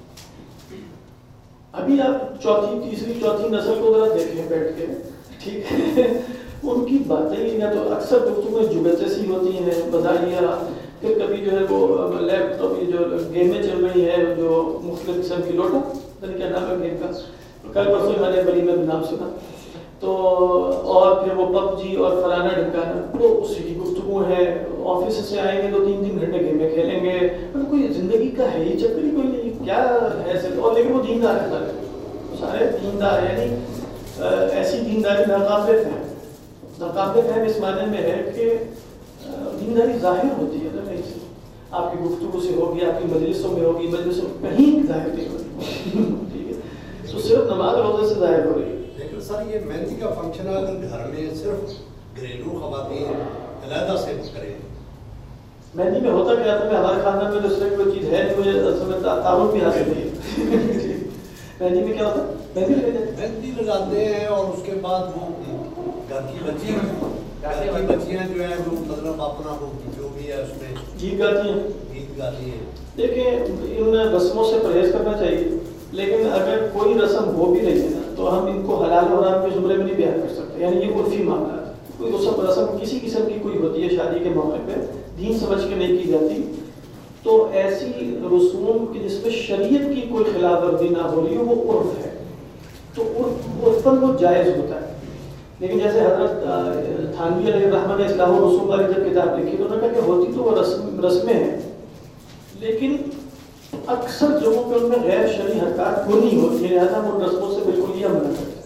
S1: अभी आप चौथी तीसरी चौथी नस्ल को जरा देखें बैठ के, ठीक है, उनकी बातें या तो अक्सर गुफ्तगू में जुगतें सी होती हैं, बधाइयाँ, फिर कभी जो है वो लैपटॉप, ये जो गेमें चल रही हैं, जो मुख्तलिफ किस्म की, लोटा पता नहीं क्या नाम है गेम का, कल परसों मैंने बड़ी में नाम सुना, तो और फिर वो पबजी और फलाना ढिमकाना, तो उसी की गुफ्तगू है। ऑफिस से आएंगे 2-3 घंटे गेमें खेलेंगे, मतलब कोई जिंदगी का है ही चक्कर ही कोई नहीं, क्या है। और लेकिन वो दीनदार है, सारे दीनदार, यानी ऐसी दीनदारी नाकाबिल फहम। नाकाबिल फहम इस मायने में है कि दीनदारी जाहिर होती है ना, कहीं से आपकी गुफ्तगू से होगी, आपकी मजलिसों में होगी, मजलिसों में कहीं जाहिर नहीं होगी, ठीक है, तो सिर्फ नमाज रोजे से जाहिर हो रही है।
S7: लेकिन सर ये मेहंदी का फंक्शन अगर घर में सिर्फ घरेलू खवातीन अलहदा से करें,
S1: मेहंदी में होता क्या था, हमारे खानदान में दूसरे कोई चीज़ है नहीं, मुझे तारुफ भी हासिल नहीं है। मेहंदी में क्या होता है,
S7: मेहंदी लगाते हैं और उसके बाद वो घर की बच्चियाँ जो है वो मतलब अपना वो जो भी है उसमें
S1: गीत गाती हैं।
S7: देखिए
S1: इन रस्मों से परहेज करना चाहिए, लेकिन अगर कोई रस्म हो भी रही है ना, तो हम इनको हलाल और हराम के जुमले में नहीं बयान कर सकते। यानी ये उर्फी मामला है, कोई रस्म किसी किस्म की कोई होती है शादी के मौके पे, दीन समझ के नहीं की जाती, तो ऐसी रसूम की जिसमें शरीयत की कोई खिलाफ वर्जी ना हो रही हो, वो उर्फ है, तो उर्फन वो जायज़ होता है। لیکن جیسے حضرت تھانوی علیہ الرحمہ نے اصلاح الرسوم والی جب کتاب لکھی تو انہوں نے کہا کہ ہوتی تو وہ رسمیں ہیں، لیکن اکثر جگہوں پہ ان میں غیر شرعی حرکات کو نہیں ہوتی ہے، لہٰذا ہم ان رسموں سے بالکل یہ منع کرتے ہیں۔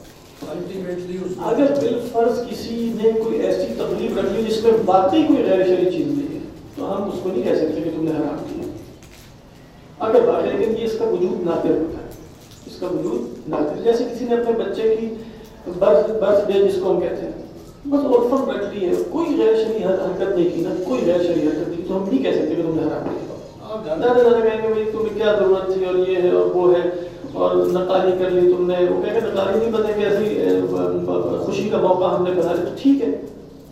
S1: اگر بالفرض کسی نے کوئی ایسی تقریب رکھ لی جس میں واقعی کوئی غیر شرعی چیز نہیں ہے تو ہم اس کو نہیں کہہ سکتے کہ تم نے حرام کیا اگر واقعی، لیکن یہ اس کا وجود نادر ہوتا ہے، اس کا وجود نادر۔ جیسے کسی نے اپنے بچے کی برتھ ڈے جس کو ہم کہتے ہیں بس عرفاً رکھ لی ہے، کوئی غیر شرعی حرکت نہیں کی نا، کوئی غیر شرعی حرکت نہیں کی، تو ہم نہیں کہہ سکتے کہ تم نے حرام کیا۔ زیادہ زیادہ کہیں گے بھائی تمہیں کیا ضرورت تھی اور یہ ہے اور وہ ہے اور نقالی کر لی تم نے، وہ کہہ کہ نقالی نہیں پتہ کہ ایسی خوشی کا موقع ہم نے بنا لیا، تو ٹھیک ہے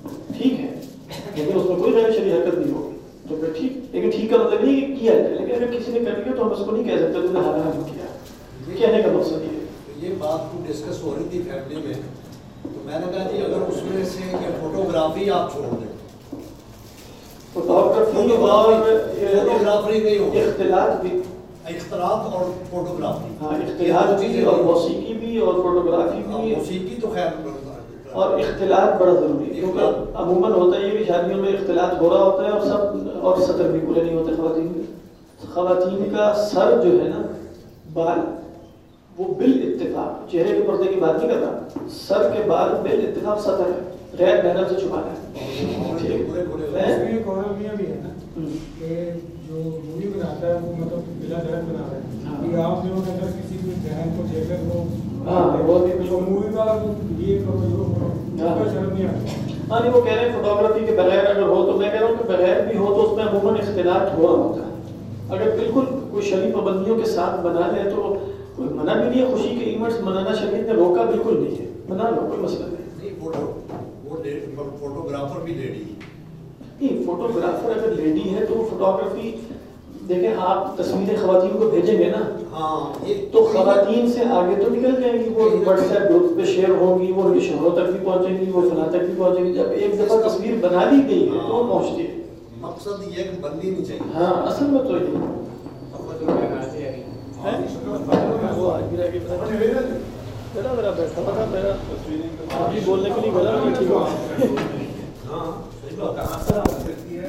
S1: لیکن اس میں کوئی غیر شرعی حرکت نہیں ہوگی تو پھر ٹھیک، لیکن ٹھیک کا مطلب نہیں کہ کیا جائے، لیکن اگر کسی نے کر لیا تو ہم اس کو نہیں کہہ سکتے تم نے حرام کیا۔ کہنے کا مقصد یہ ہے،
S7: یہ بات کو ڈسکس ہو رہی تھی فیملی میں، تو میں نے کہا جی اگر اس میں سے یہ فوٹوگرافی آپ چھوڑ دیں،
S1: فوٹوگرافی
S7: نہیں ہوگی،
S1: اختلاط
S7: اور فوٹوگرافی،
S1: ہاں اختلاط بھی اور موسیقی بھی اور فوٹوگرافی بھی،
S7: موسیقی تو خیر
S1: اور اختلاط بڑا ضروری ہے کیونکہ عموماً ہوتا ہے یہ کہ شادیوں میں اختلاط ہو رہا ہوتا ہے اور سطر بھی پورے نہیں ہوتے خواتین کا سر جو ہے نا بال وہ بالاتفاق، چہرے کے پردے کی بات نہیں کر رہا، سر کے بال بالاتفاق سطر ہے، غیر محرم سے چھپانا ہے۔
S2: بھی ہے نا کہ جو مووی بناتا ہے وہ مطلب بلا درد بنا رہا ہے کہ آپ جو اگر کسی بھی بہن کو دیکھ کر وہ مووی کا یہ کرو شرم نہیں آتی۔
S1: ہاں نہیں وہ کہہ رہے ہیں فوٹوگرافی کے بغیر اگر ہو تو میں کہہ رہا ہوں کہ بغیر بھی ہو تو اس میں عموماً اختلاط ہو رہا ہوتا ہے، اگر بالکل کوئی شرعی پابندیوں کے ساتھ بنا لے تو کوئی منع بھی نہیں ہے، خوشی کے ایونٹس منانا شریعت نے روکا بالکل نہیں ہے، بنا لو کوئی مسئلہ نہیں۔
S7: وہ فوٹوگرافر بھی لیڈی
S1: نہیں، فوٹوگرافر اگر لیڈی ہے تو وہ فوٹوگرافی دیکھیں آپ تصویریں خواتین کو بھیجیں گے نا تو خواتین سے آگے تو نکل جائیں گی، وہ واٹس ایپ گروپ پہ شیئر ہوں گی، وہ ان کے شوہروں تک بھی پہنچیں گی، وہ فلاں تک بھی پہنچیں گی، جب ایک دفعہ تصویر بنا لی گئی ہے تو وہ پہنچتی ہے۔
S7: مقصد یہ کہ بننی نہیں چاہیے،
S1: ہاں اصل میں تو یہ میرا بیٹھا تھا میرا تصویریں بولنے کے لیے بولا ٹھیک ہے۔